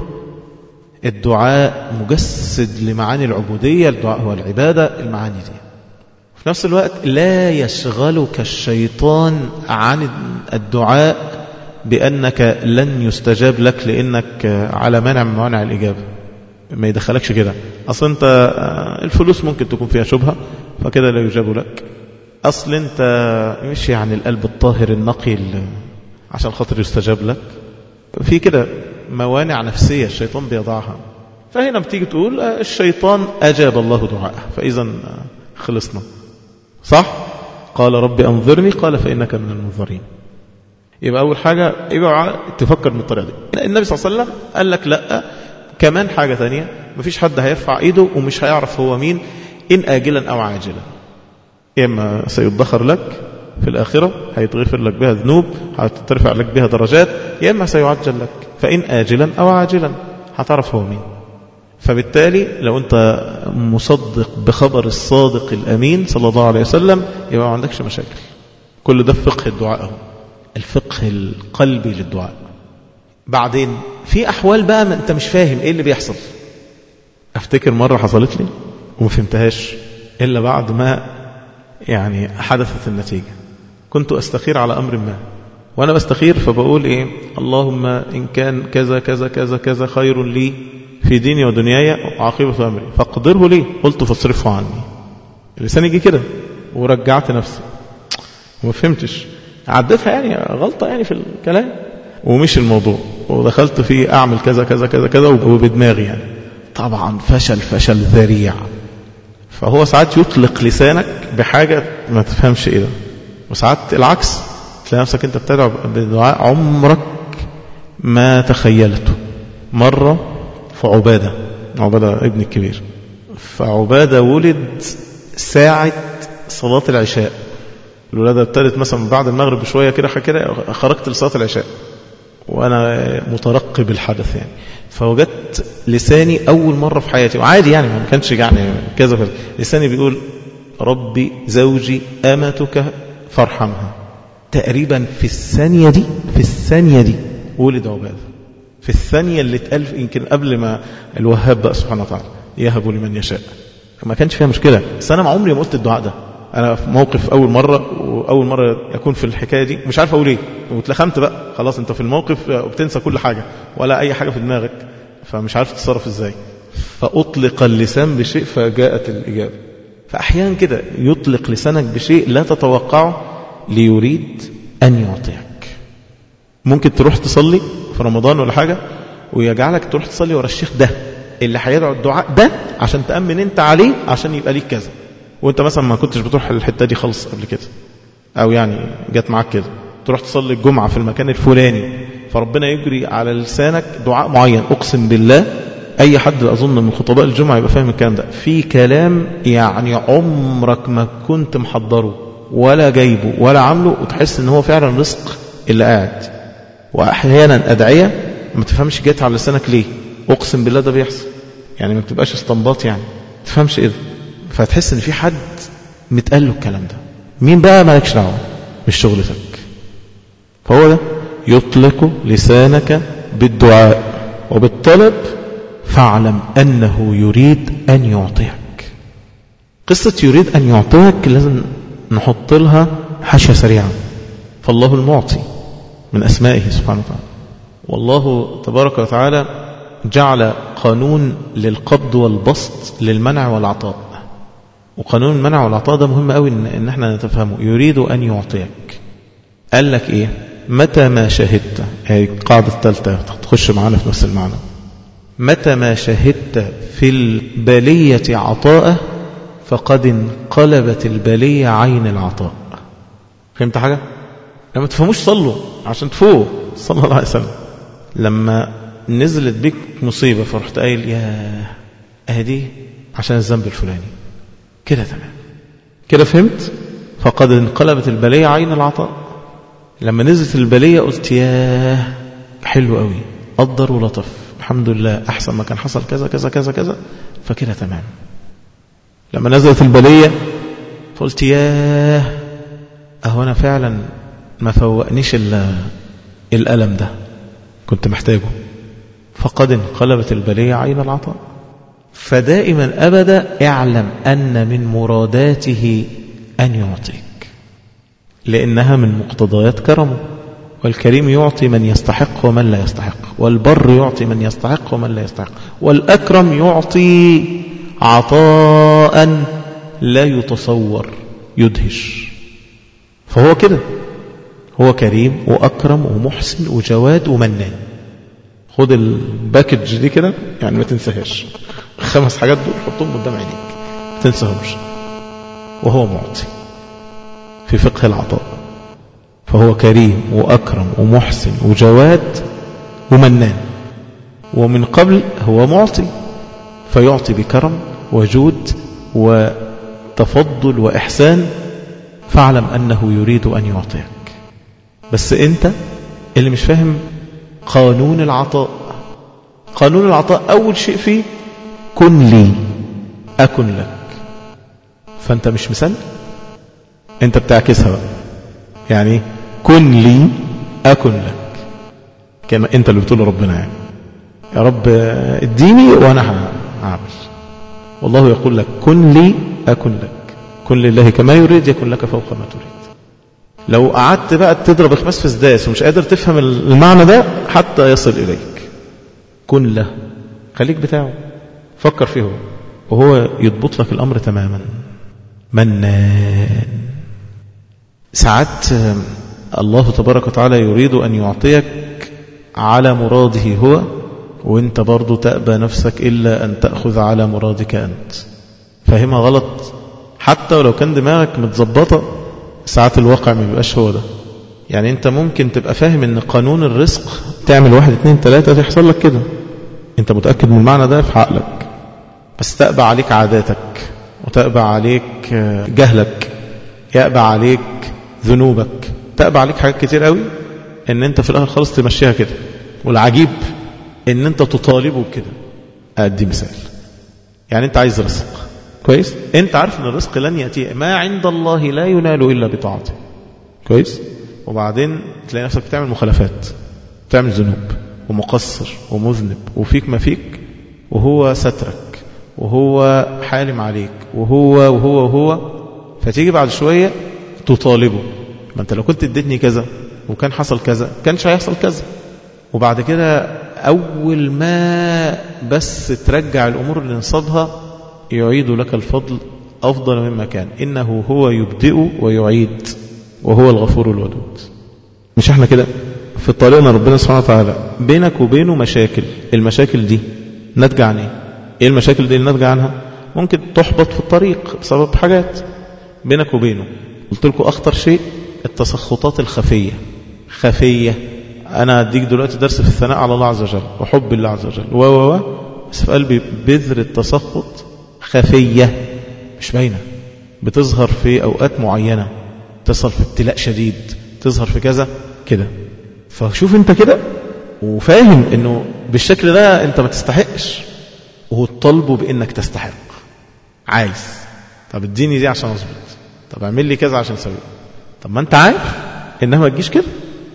الدعاء مجسد لمعاني العبودية، الدعاء هو العبادة، المعاني دي. في نفس الوقت لا يشغلك الشيطان عن الدعاء بأنك لن يستجاب لك لأنك على مانع من موانع الإجابة. ما يدخلكش كده. أصل أنت الفلوس ممكن تكون فيها شبهة فكده لا يجاب لك. أصل أنت مش يعني القلب الطاهر النقي عشان خاطر يستجاب لك. في كده موانع نفسية الشيطان بيضعها. فهنا بتيجي تقول الشيطان أجاب الله دعاءه، فإذا خلصنا، صح؟ قال رب أنظرني، قال فإنك من المنظرين. يبقى أول حاجة يبقى تفكر من الطريقة دي. النبي صلى الله عليه وسلم قال لك لا، كمان حاجة تانية، مفيش حد هيرفع إيده ومش هيعرف هو مين إن آجلا أو عاجلا. إما سيدخر لك في الآخرة، هيتغفر لك بها ذنوب، هترفع لك بها درجات، يا إما سيعجل لك، فإن آجلا أو عاجلا هتعرف هو مين. فبالتالي لو أنت مصدق بخبر الصادق الأمين صلى الله عليه وسلم يبقى ما عندكش مشاكل. كل ده فقه الدعاء، الفقه القلبي للدعاء. بعدين في أحوال بقى ما أنت مش فاهم إيه اللي بيحصل. أفتكر مرة حصلت لي وما فهمتهاش إلا بعد ما يعني حدثت النتيجة. كنت أستخير على أمر ما، وأنا بستخير فبقول إيه؟ اللهم إن كان كذا كذا كذا كذا خير لي في ديني ودنياي وعاقبة أمري فاقدره لي قلت فاصرفه عني. اللسان يجي كده ورجعت نفسي وما فهمتش عدتها يعني غلطة يعني في الكلام ومش الموضوع ودخلت فيه أعمل كذا كذا كذا كذا وبدماغي يعني طبعا فشل فشل ذريع. فهو ساعات يطلق لسانك بحاجة ما تفهمش إيه ده وساعات العكس تلاقي نفسك أنت بتدعو بدعاء عمرك ما تخيلته. مرة في عبادة عبادة ابن الكبير فعبادة ولد ساعة صلاة العشاء الولادة ابتدت مثلا بعد المغرب بشوية كده كده خرجت لصلاة العشاء وأنا مترقب الحدث يعني فوجدت لساني أول مرة في حياتي وعادي يعني ما كانش يعني كذا كذا لساني بيقول ربي زوجي أمتك فارحمها. تقريبا في الثانية دي في الثانية دي ولد عبادة في الثانية اللي اتقال يمكن قبل ما الوهاب بقى سبحانه وتعالى يهب لمن يشاء ما كانش فيها مشكلة. بس أنا مع عمري ما قلت الدعاء ده. أنا في موقف أول مرة وأول مرة يكون في الحكاية دي مش عارف أقول إيه واتلخمت بقى خلاص أنت في الموقف وبتنسى كل حاجة ولا أي حاجة في دماغك فمش عارف تتصرف إزاي فأطلق اللسان بشيء فجاءت الإجابة. فأحيانا كده يطلق لسانك بشيء لا تتوقعه ليريد أن يعطيك. ممكن تروح تصلي في رمضان ولا حاجة ويجعلك تروح تصلي ورا الشيخ ده اللي هيدعو الدعاء ده عشان تأمن انت عليه عشان يبقى ليك كذا وانت مثلا ما كنتش بتروح الحتة دي خالص قبل كده او يعني جات معاك كده تروح تصلي الجمعة في المكان الفلاني فربنا يجري على لسانك دعاء معين. اقسم بالله اي حد اظن من خطباء الجمعة يبقى فاهم الكلام ده في كلام يعني عمرك ما كنت محضره ولا جايبه ولا عامله وتحس ان هو فعلا رزق اللي قاعد. واحيانا ادعية ما تفهمش جات على لسانك ليه اقسم بالله ده بيحصل يعني ما بتبقاش استنباط يعني ما تفهمش ايه ده فتحس ان في حد متقال له الكلام ده مين بقى مالكش دعوه مش شغلتك. فهو ده يطلق لسانك بالدعاء وبالطلب فاعلم انه يريد ان يعطيك. قصة يريد ان يعطيك لازم نحط لها حاشية سريعة. فالله المعطي من اسمائه سبحانه وتعالى والله تبارك وتعالى جعل قانون للقبض والبسط للمنع والعطاء وقانون المنع والعطاء ده مهم قوي إن, إن احنا نتفهمه. يريد أن يعطيك قال لك إيه متى ما شهدت هي القاعدة الثالثة تخش معنا في نفس المعنى. متى ما شهدت في البلية عطاءه فقد انقلبت البلية عين العطاء. فهمت حاجة؟ لما تفهموش صلوا عشان تفوق صلى الله عليه وسلم لما نزلت بك مصيبة فرحت قايل يا اهدي عشان الذنب الفلاني كده تمام كده فهمت فقد انقلبت البلية عين العطاء. لما نزلت البلية قلت يا حلو قوي قدر ولطف الحمد لله احسن ما كان حصل كذا كذا كذا كذا فكده تمام. لما نزلت البلية قلت يا اهو انا فعلا ما فوقنيش الألم ده كنت محتاجه فقد انقلبت البلية عين العطاء. فدائما أبدا اعلم أن من مراداته أن يعطيك لأنها من مقتضيات كرمه. والكريم يعطي من يستحق ومن لا يستحق والبر يعطي من يستحق ومن لا يستحق والأكرم يعطي عطاء لا يتصور يدهش. فهو كده هو كريم وأكرم ومحسن وجواد ومنان. خد الباكج دي كده يعني ما تنساهاش خمس حاجات دول حطهم قدام عينيك ما تنساهمش. وهو معطي في فقه العطاء فهو كريم وأكرم ومحسن وجواد ومنان. ومن قبل هو معطي فيعطي بكرم وجود وتفضل وإحسان. فاعلم أنه يريد أن يعطيك. بس أنت اللي مش فاهم قانون العطاء. قانون العطاء أول شيء فيه كن لي أكن لك. فأنت مش مثال أنت بتعكسها بقى يعني كن لي أكن لك كما أنت اللي بتقول ربنا يعني يا رب اديني وأنا هعمل. والله يقول لك كن لي أكن لك كن لله كما يريد يكن لك فوق ما تريد. لو قعدت بقى تضرب خماس في سداس ومش قادر تفهم المعنى ده حتى يصل إليك كن له خليك بتاعه، فكر فيه هو، وهو يضبط لك الأمر تماما. منان. ساعات الله تبارك وتعالى يريد أن يعطيك على مراده هو، وانت برضو تأبى نفسك إلا أن تأخذ على مرادك أنت. فهمها غلط، حتى ولو كان دماغك متظبطة ساعات الواقع ما بيبقاش هو ده. يعني انت ممكن تبقى فاهم ان قانون الرزق تعمل واحد اتنين تلاتة تحصل لك كده، انت متأكد من المعنى ده في عقلك، بس تأبى عليك عاداتك، وتأبى عليك جهلك، يأبى عليك ذنوبك، تأبى عليك حاجات كتير قوي ان انت في الاخر خالص تمشيها كده. والعجيب ان انت تطالبه بكده. ادي مثال، يعني انت عايز رزق كويس، انت عارف ان الرزق لن يأتي، ما عند الله لا ينال الا بطاعته كويس، وبعدين تلاقي نفسك بتعمل مخالفات، بتعمل ذنوب ومقصر ومذنب وفيك ما فيك، وهو سترك وهو حالم عليك وهو وهو وهو فتيجي بعد شوية تطالبه، ما انت لو كنت اديتني كذا وكان حصل كذا كانش هيحصل كذا. وبعد كده أول ما بس ترجع الأمور لنصابها يعيد لك الفضل أفضل مما كان. إنه هو يبدئ ويعيد وهو الغفور الودود. مش احنا كده في طريقنا ربنا سبحانه وتعالى بينك وبينه مشاكل، المشاكل دي نتج عن ايه؟ ايه المشاكل دي اللي نتج عنها؟ ممكن تحبط في الطريق بسبب حاجات بينك وبينه. قلت لكم أخطر شيء التسخطات الخفية. خفية، أنا أديك دلوقتي درس في الثناء على الله عز وجل وحب الله عز وجل و و و بس في قلبي بذر التسخط خفية مش باينة، بتظهر في أوقات معينة، تظهر في ابتلاء شديد، تظهر في كذا كده. فشوف انت كده وفاهم انه بالشكل ده انت ما تستحقش، وتطالبه بانك تستحق. عايز طب اديني دي عشان اظبط، طب اعمل لي كذا عشان اسوي، طب ما انت عارف انها ما تجيش كده.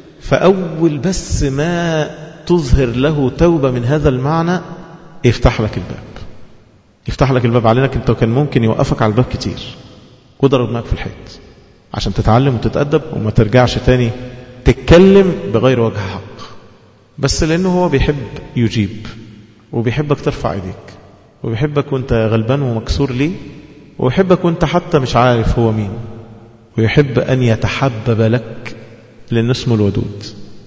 فاول بس ما تظهر له توبة من هذا المعنى يفتح لك الباب، يفتح لك الباب عليك انت، وكان ممكن يوقفك على الباب كتير وضرب معك في الحيط عشان تتعلم وتتأدب وما ترجعش تاني تتكلم بغير وجه حق. بس لأنه هو بيحب يجيب، وبيحبك ترفع ايديك، وبيحبك وانت غلبان ومكسور ليه، ويحبك وانت حتى مش عارف هو مين، ويحب أن يتحبب لك لأن اسمه الودود.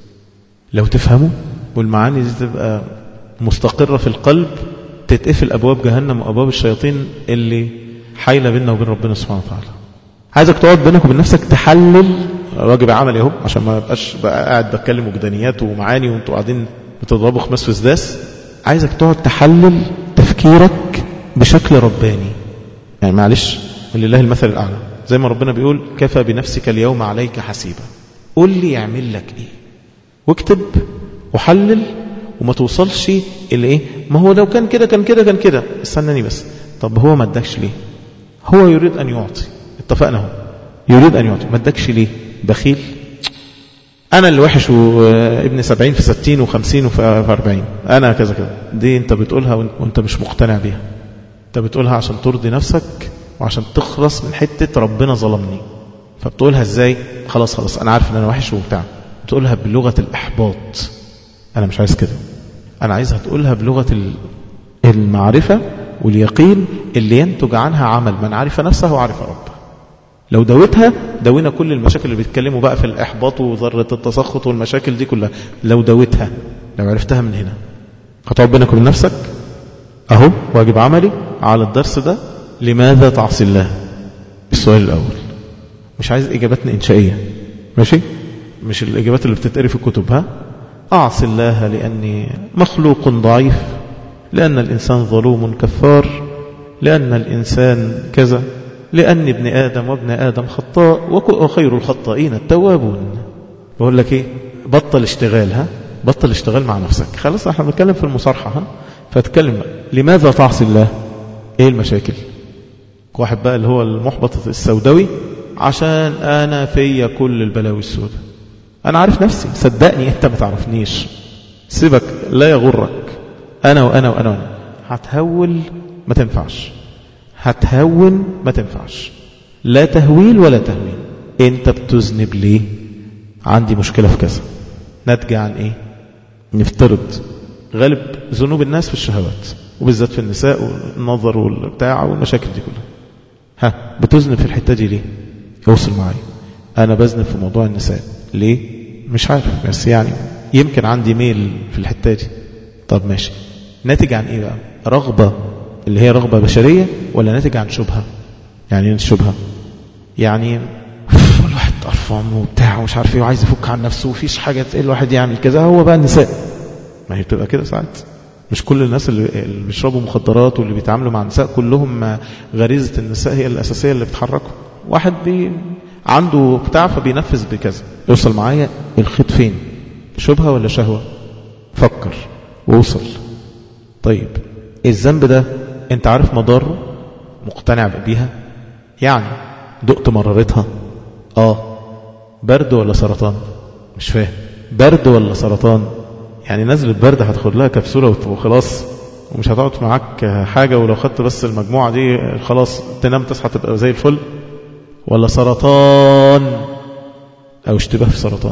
لو تفهمه والمعاني دي تبقى مستقرة في القلب تتقفل أبواب جهنم وأبواب الشياطين اللي حايلة بيننا وبين ربنا سبحانه وتعالى. عايزك تقعد بينك وبين نفسك تحلل واجب عملي اهو، عشان ما بقاش بقى قاعد بتكلم وجدانيات ومعاني وانتوا قاعدين بتضربوا خماس في سداس. عايزك تقعد تحلل تفكيرك بشكل رباني. يعني معلش ولله المثل الأعلى، زي ما ربنا بيقول كفى بنفسك اليوم عليك حسيبا. قول لي يعمل لك ايه، واكتب وحلل، وما توصلش اللي ايه ما هو لو كان كده كان كده كان كده. استناني بس، طب هو ما ادكش ليه؟ هو يريد أن يعطي، اتفقنا هو يريد أن يعطي، ما ادكش ليه؟ بخيل؟ أنا اللي وحش وابن سبعين في ستين وخمسين وفي أربعين، أنا كذا كذا. دي أنت بتقولها وأنت مش مقتنع بيها، أنت بتقولها عشان ترضي نفسك وعشان تخلص من حتة ربنا ظلمني. فبتقولها إزاي؟ خلاص خلاص أنا عارف أن أنا وحش وبتاع. بتقولها بلغة الإحباط. أنا مش عايز كده، أنا عايزها تقولها بلغة المعرفة واليقين اللي ينتج عنها عمل من عرف نفسه وعرف ربه. لو دوتها دوينا كل المشاكل اللي بيتكلموا بقى في الإحباط وذرة التسخط والمشاكل دي كلها. لو دوتها، لو عرفتها من هنا، هتقعد بينك وبين نفسك أهو واجب عملي على الدرس ده. لماذا تعصي الله؟ السؤال الأول. مش عايز إجاباتنا إنشائية، ماشي؟ مش الإجابات اللي بتتقري في الكتب. ها أعصي الله لأني مخلوق ضعيف، لأن الإنسان ظلوم كفار، لأن الإنسان كذا، لأن ابن آدم وابن آدم خطاء وخير الخطائين التوابون. بقول لك إيه؟ بطل اشتغال. ها بطل اشتغال مع نفسك. خلاص احنا بنتكلم في المصارحة. ها فتكلم لماذا تعصي الله؟ ايه المشاكل؟ واحد بقى اللي هو المحبط السوداوي، عشان أنا فيا كل البلاوي السوداء، أنا عارف نفسي، صدقني أنت ما تعرفنيش، سيبك لا يغرك، أنا وأنا وأنا وأنا. هتهول ما تنفعش، هتهون ما تنفعش، لا تهويل ولا تهوين. أنت بتذنب ليه؟ عندي مشكلة في كذا، ناتجة عن إيه؟ نفترض غالب ذنوب الناس في الشهوات، وبالذات في النساء والنظر والبتاع والمشاكل دي كلها. ها بتذنب في الحتة دي ليه؟ يوصل معي أنا بذنب في موضوع النساء ليه؟ مش عارف، بس يعني يمكن عندي ميل في الحتة دي. طب ماشي، ناتج عن إيه بقى؟ رغبة اللي هي رغبة بشرية، ولا ناتج عن شبهة؟ يعني الشبهة يعني الواحد قرفان وبتاع ومش عارف ايه وعايز يفك عن نفسه وفيش حاجة تقل الواحد يعمل كذا، هو بقى النساء. ما هي بتبقى كده ساعات. مش كل الناس اللي, اللي بيشربوا مخدرات واللي بيتعاملوا مع النساء كلهم غريزة النساء هي الأساسية اللي بتحركه. واحد بي عنده بتاع فبينفذ بكذا. يوصل معايا الخيط فين؟ شبهة ولا شهوة؟ فكر ووصل. طيب الذنب ده انت عارف مضاره؟ مقتنع بيها؟ يعني دقت مرارتها؟ اه. برد ولا سرطان؟ مش فاهم. برد ولا سرطان؟ يعني نزلة برد هتاخد لها كبسولة وخلاص ومش هتقعد معاك حاجة، ولو خدت بس المجموعة دي خلاص تنام تصحى تبقى زي الفل؟ ولا سرطان او اشتباه في سرطان؟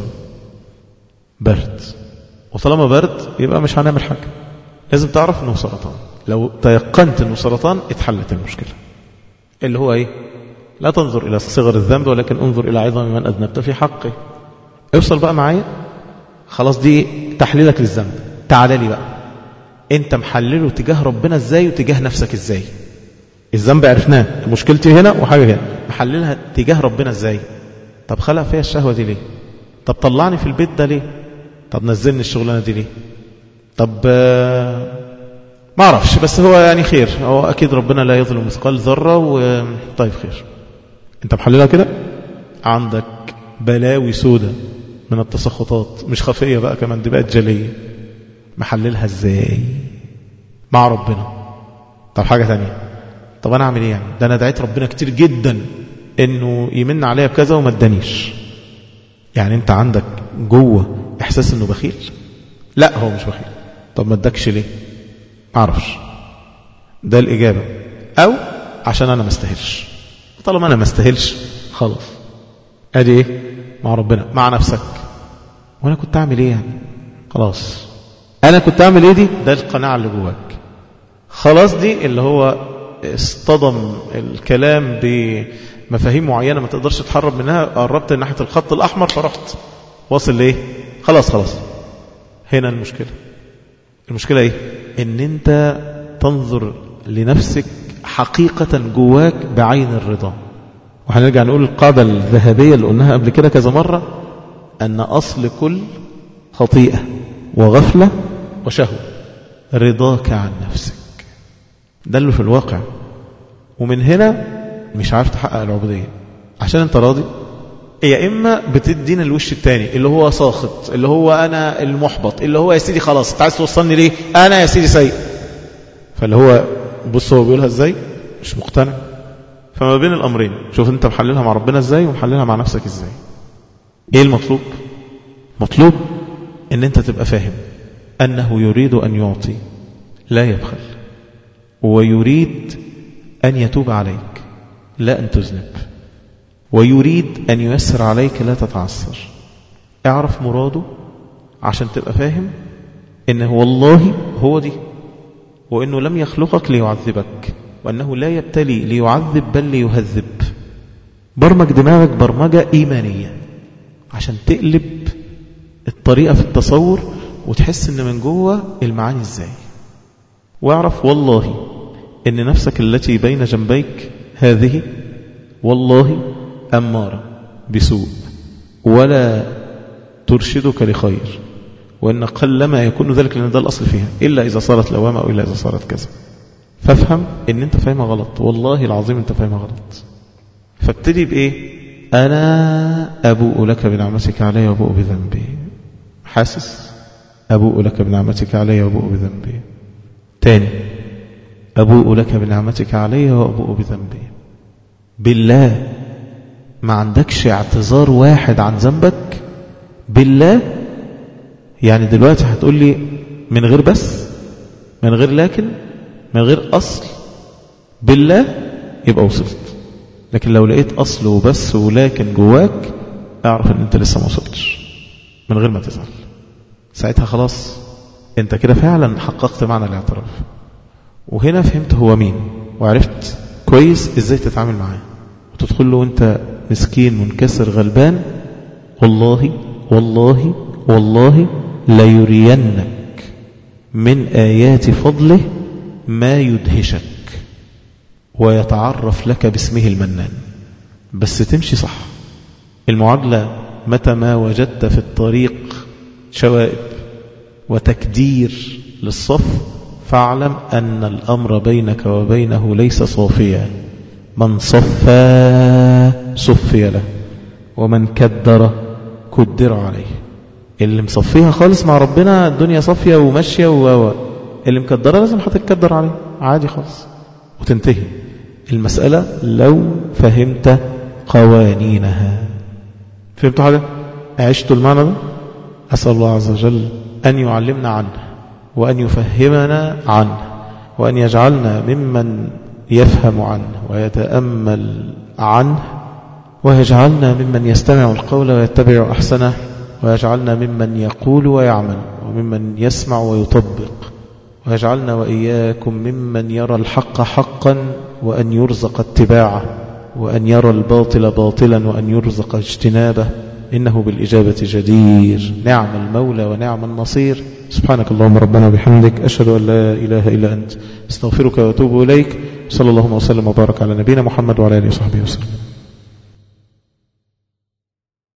برد. وطالما برد يبقى مش هنعمل حاجة، لازم تعرف انه سرطان. لو تيقنت انه سرطان اتحلت المشكلة. اللي هو ايه؟ لا تنظر الى صغر الذنب ولكن انظر الى عظم من اذنبت في حقه. اوصل بقى معايا. خلاص دي تحليلك للذنب. تعال لي بقى، انت محلله تجاه ربنا ازاي وتجاه نفسك ازاي؟ الذنب عرفناه، مشكلتي هنا وحاجة هنا، محللها تجاه ربنا ازاي؟ طب خلق فيها الشهوة دي ليه؟ طب طلعني في البيت ده ليه؟ طب نزلني الشغلانة دي ليه؟ طب ما اعرفش، بس هو يعني خير، هو اكيد ربنا لا يظلم مثقال ذرة و... طيب خير. انت محللها كده؟ عندك بلاوي سودة من التسخطات، مش خفية بقى كمان، دي بقت جلية. محللها ازاي؟ مع ربنا. طب حاجة تانية، طب انا اعمل ايه يعني؟ ده انا دعيت ربنا كتير جدا انه يمن عليا بكذا وما ادانيش. يعني انت عندك جوه احساس انه بخيل؟ لا هو مش بخيل. طب ما ادكش ليه؟ ما اعرفش. ده الاجابة. او عشان انا ما استاهلش. طالما انا ما استاهلش خلاص. ادي ايه؟ مع ربنا. مع نفسك، وانا كنت اعمل ايه يعني؟ خلاص انا كنت اعمل ايه؟ دي ده القناعة اللي جواك. خلاص دي اللي هو اصطدم الكلام بمفاهيم معينة ما تقدرش تحرب منها، قربت ناحية الخط الأحمر فرحت واصل ليه؟ خلاص خلاص. هنا المشكلة. المشكلة ايه؟ ان انت تنظر لنفسك حقيقة جواك بعين الرضا. وهنرجع نقول القاعدة الذهبية اللي قلناها قبل كده كذا مرة، أن أصل كل خطيئة وغفلة وشهوة رضاك عن نفسك. ده اللي في الواقع. ومن هنا مش عارف تحقق العبودية عشان انت راضي، يا إما بتدين الوش التاني اللي هو ساخط، اللي هو أنا المحبط، اللي هو يا سيدي خلاص انت عايز توصلني ليه؟ أنا يا سيدي سيء. فاللي هو بص هو بيقولها ازاي؟ مش مقتنع. فما بين الأمرين شوف انت محللها مع ربنا ازاي ومحللها مع نفسك ازاي. ايه المطلوب؟ مطلوب ان انت تبقى فاهم أنه يريد أن يعطي لا يبخل، ويريد أن يتوب عليك لا أن تذنب، ويريد أن ييسر عليك لا تتعسر. اعرف مراده عشان تبقى فاهم إنه والله هو دي، وإنه لم يخلقك ليعذبك، وأنه لا يبتلي ليعذب بل ليهذب. برمج دماغك برمجة إيمانية عشان تقلب الطريقة في التصور وتحس إن من جوه المعاني إزاي. واعرف والله إن نفسك التي بين جنبيك هذه والله أمارة بسوء ولا ترشدك لخير، وإن قلما يكون ذلك لأن ده الأصل فيها إلا إذا صارت لوامة أو إلا إذا صارت كذا. فافهم إن أنت فاهمها غلط، والله العظيم أنت فاهمها غلط. فابتدي بإيه؟ أنا أبوء لك بنعمتك علي وأبوء بذنبي. حاسس؟ أبوء لك بنعمتك علي وأبوء بذنبي. تاني، أبوء لك بنعمتك علي وأبوء بذنبي. بالله ما عندكش اعتذار واحد عن ذنبك؟ بالله يعني دلوقتي هتقول لي من غير بس، من غير لكن، من غير أصل؟ بالله يبقى وصلت. لكن لو لقيت أصل وبس ولكن جواك اعرف ان انت لسه ما وصلتش، من غير ما تزعل. ساعتها خلاص انت كده فعلا حققت معنى الاعتراف. وهنا فهمت هو مين، وعرفت كويس ازاي تتعامل معاه، وتدخل له وانت مسكين منكسر غلبان. والله والله والله لا يرينك من آيات فضله ما يدهشك ويتعرف لك باسمه المنان. بس تمشي صح. المعادلة متى ما وجدت في الطريق شوائب وتكدير للصف فاعلم أن الأمر بينك وبينه ليس صافيا. من صفى صفي له، ومن كدر كدر عليه. اللي مصفيها خالص مع ربنا الدنيا صافية وماشية، و اللي مكدرها لازم هتتكدر عليه عادي خالص وتنتهي المسألة لو فهمت قوانينها. فهمت حاجة؟ عشت المعنى ده؟ أسأل الله عز وجل أن يعلمنا عنه، وأن يفهمنا عنه، وأن يجعلنا ممن يفهم عنه ويتأمل عنه، ويجعلنا ممن يستمع القول ويتبع أحسنه، ويجعلنا ممن يقول ويعمل، وممن يسمع ويطبق، ويجعلنا وإياكم ممن يرى الحق حقا وأن يرزق اتباعه، وأن يرى الباطل باطلا وأن يرزق اجتنابه، إنه بالإجابة جدير. نعم المولى ونعم النصير. سبحانك اللهم ربنا وبحمدك، أشهد أن لا إله إلا أنت، استغفرك وأتوب إليك. صلى الله وسلم وبارك على نبينا محمد وعلى آله وصحبه وسلم.